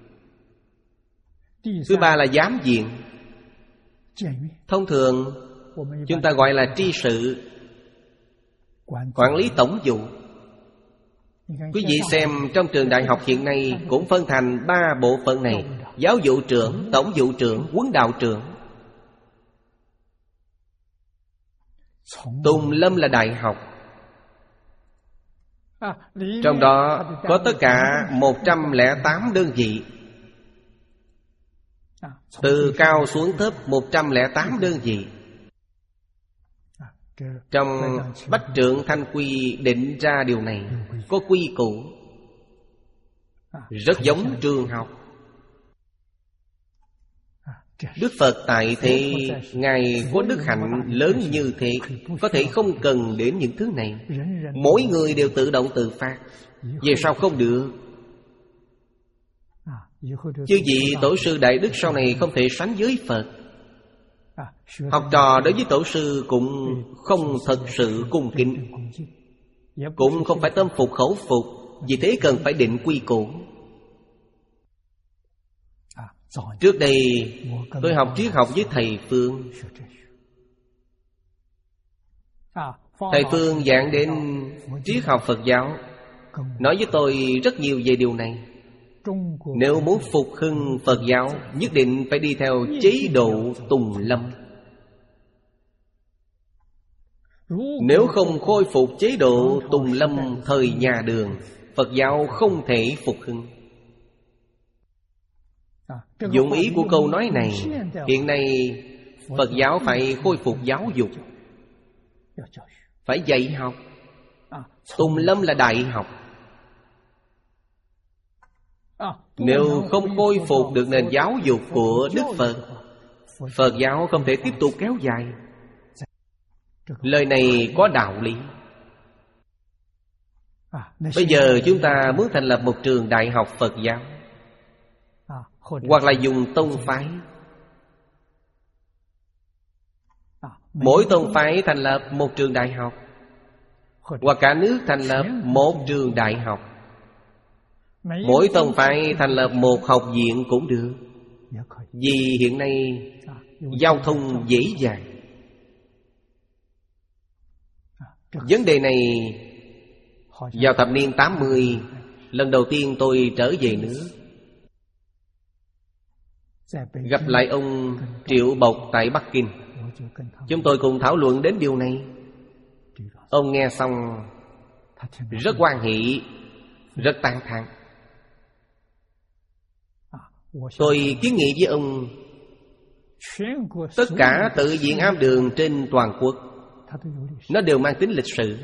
Thứ ba là giám viện. Thông thường chúng ta gọi là tri sự, quản lý tổng vụ. Quý vị xem trong trường đại học hiện nay cũng phân thành ba bộ phận này: giáo vụ trưởng, tổng vụ trưởng, huấn đạo trưởng. Tùng Lâm là đại học. Trong đó có tất cả một trăm lẻ tám đơn vị. Từ cao xuống thấp một trăm lẻ tám đơn vị. Trong Bách Trượng Thanh Quy định ra điều này, có quy củ, rất giống trường học. Đức Phật tại thế, Ngài có đức hạnh lớn như thế, có thể không cần đến những thứ này. Mỗi người đều tự động tự phát. Về sau không được. Chư vị tổ sư đại đức sau này không thể sánh với Phật. Học trò đối với tổ sư cũng không thật sự cung kính, cũng không phải tâm phục khẩu phục. Vì thế cần phải định quy củ. Trước đây tôi học triết học với thầy Phương. Thầy Phương giảng đến triết học Phật giáo, nói với tôi rất nhiều về điều này. Nếu muốn phục hưng Phật giáo, nhất định phải đi theo chế độ Tùng Lâm. Nếu không khôi phục chế độ Tùng Lâm thời nhà Đường, Phật giáo không thể phục hưng. Dụng ý của câu nói này, hiện nay Phật giáo phải khôi phục giáo dục, phải dạy học. Tùng Lâm là đại học. Nếu không khôi phục được nền giáo dục của Đức Phật, Phật giáo không thể tiếp tục kéo dài. Lời này có đạo lý. Bây giờ chúng ta muốn thành lập một trường đại học Phật giáo, hoặc là dùng tông phái. Mỗi tông phái thành lập một trường đại học, hoặc cả nước thành lập một trường đại học. Mỗi tông phái thành lập một học viện cũng được. Vì hiện nay giao thông dễ dàng. Vấn đề này vào thập niên tám mươi, lần đầu tiên tôi trở về nước, gặp lại ông Triệu Bộc tại Bắc Kinh. Chúng tôi cùng thảo luận đến điều này. Ông nghe xong rất hoan hỷ, rất tán thán. Tôi kiến nghị với ông, tất cả tự viện am đường trên toàn quốc, nó đều mang tính lịch sử,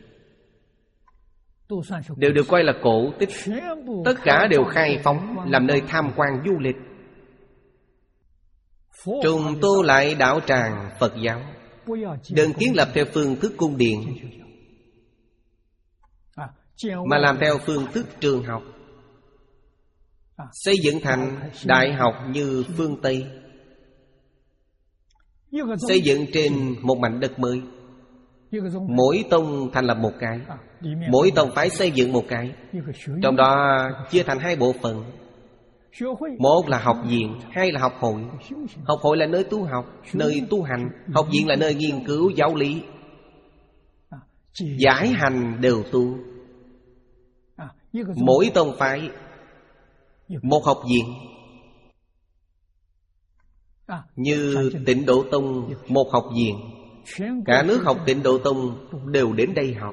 đều được coi là cổ tích. Tất cả đều khai phóng làm nơi tham quan du lịch, trùng tu lại đạo tràng Phật giáo. Đừng kiến lập theo phương thức cung điện, mà làm theo phương thức trường học, xây dựng thành đại học như phương Tây, xây dựng trên một mảnh đất mới. Mỗi tông thành lập một cái, mỗi tông phái xây dựng một cái. Trong đó chia thành hai bộ phận. Một là học viện, hai là học hội. Học hội là nơi tu học, nơi tu hành. Học viện là nơi nghiên cứu giáo lý, giải hành đều tu. Mỗi tông phái một học viện. Như Tịnh Độ Tông, một học viện, cả nước học Tịnh Độ Tông đều đến đây học.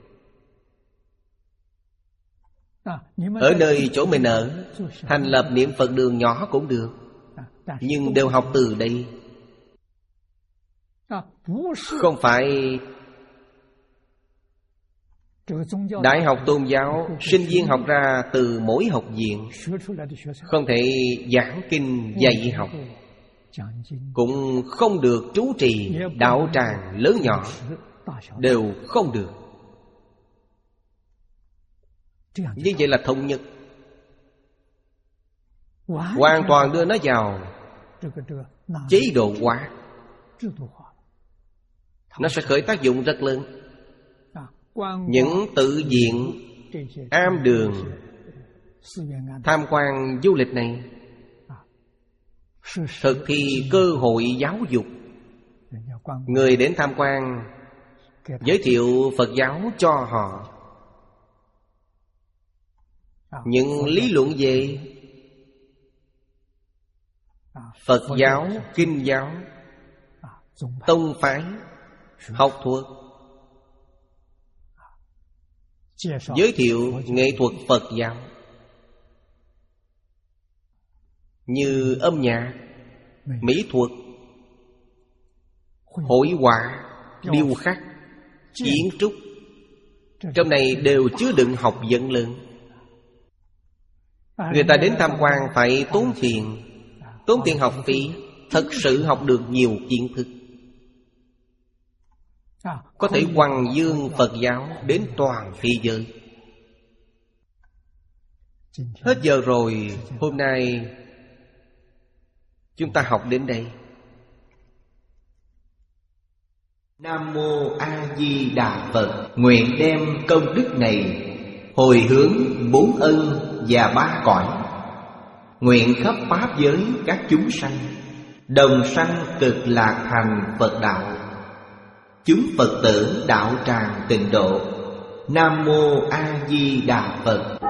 Ở nơi chỗ mình ở, thành lập niệm Phật đường nhỏ cũng được, nhưng đều học từ đây. Không phải đại học tôn giáo sinh viên học ra từ mỗi học viện, không thể giảng kinh dạy học, cũng không được trú trì đạo tràng lớn nhỏ, đều không được. Như vậy là thống nhất, hoàn toàn đưa nó vào chế độ hóa. Nó sẽ khởi tác dụng rất lớn. Những tự viện, am đường, tham quan du lịch này thực thi cơ hội giáo dục. Người đến tham quan giới thiệu Phật giáo cho họ, những lý luận về Phật giáo, kinh giáo, tông phái, học thuật, giới thiệu nghệ thuật Phật giáo, như âm nhạc, mỹ thuật, hội họa, điêu khắc, kiến trúc. Trong này đều chứa đựng học vấn lớn. Người ta đến tham quan phải tốn tiền, tốn tiền học phí, thật sự học được nhiều kiến thức, có thể hoằng dương Phật giáo đến toàn thế giới. Hết giờ rồi, hôm nay chúng ta học đến đây. Nam Mô A Di Đà Phật. Nguyện đem công đức này hồi hướng bốn ân và ba cõi, nguyện khắp pháp giới các chúng sanh đồng sanh cực lạc thành Phật đạo. Chúng Phật tử đạo tràng Tịnh Độ. Nam Mô A Di Đà Phật.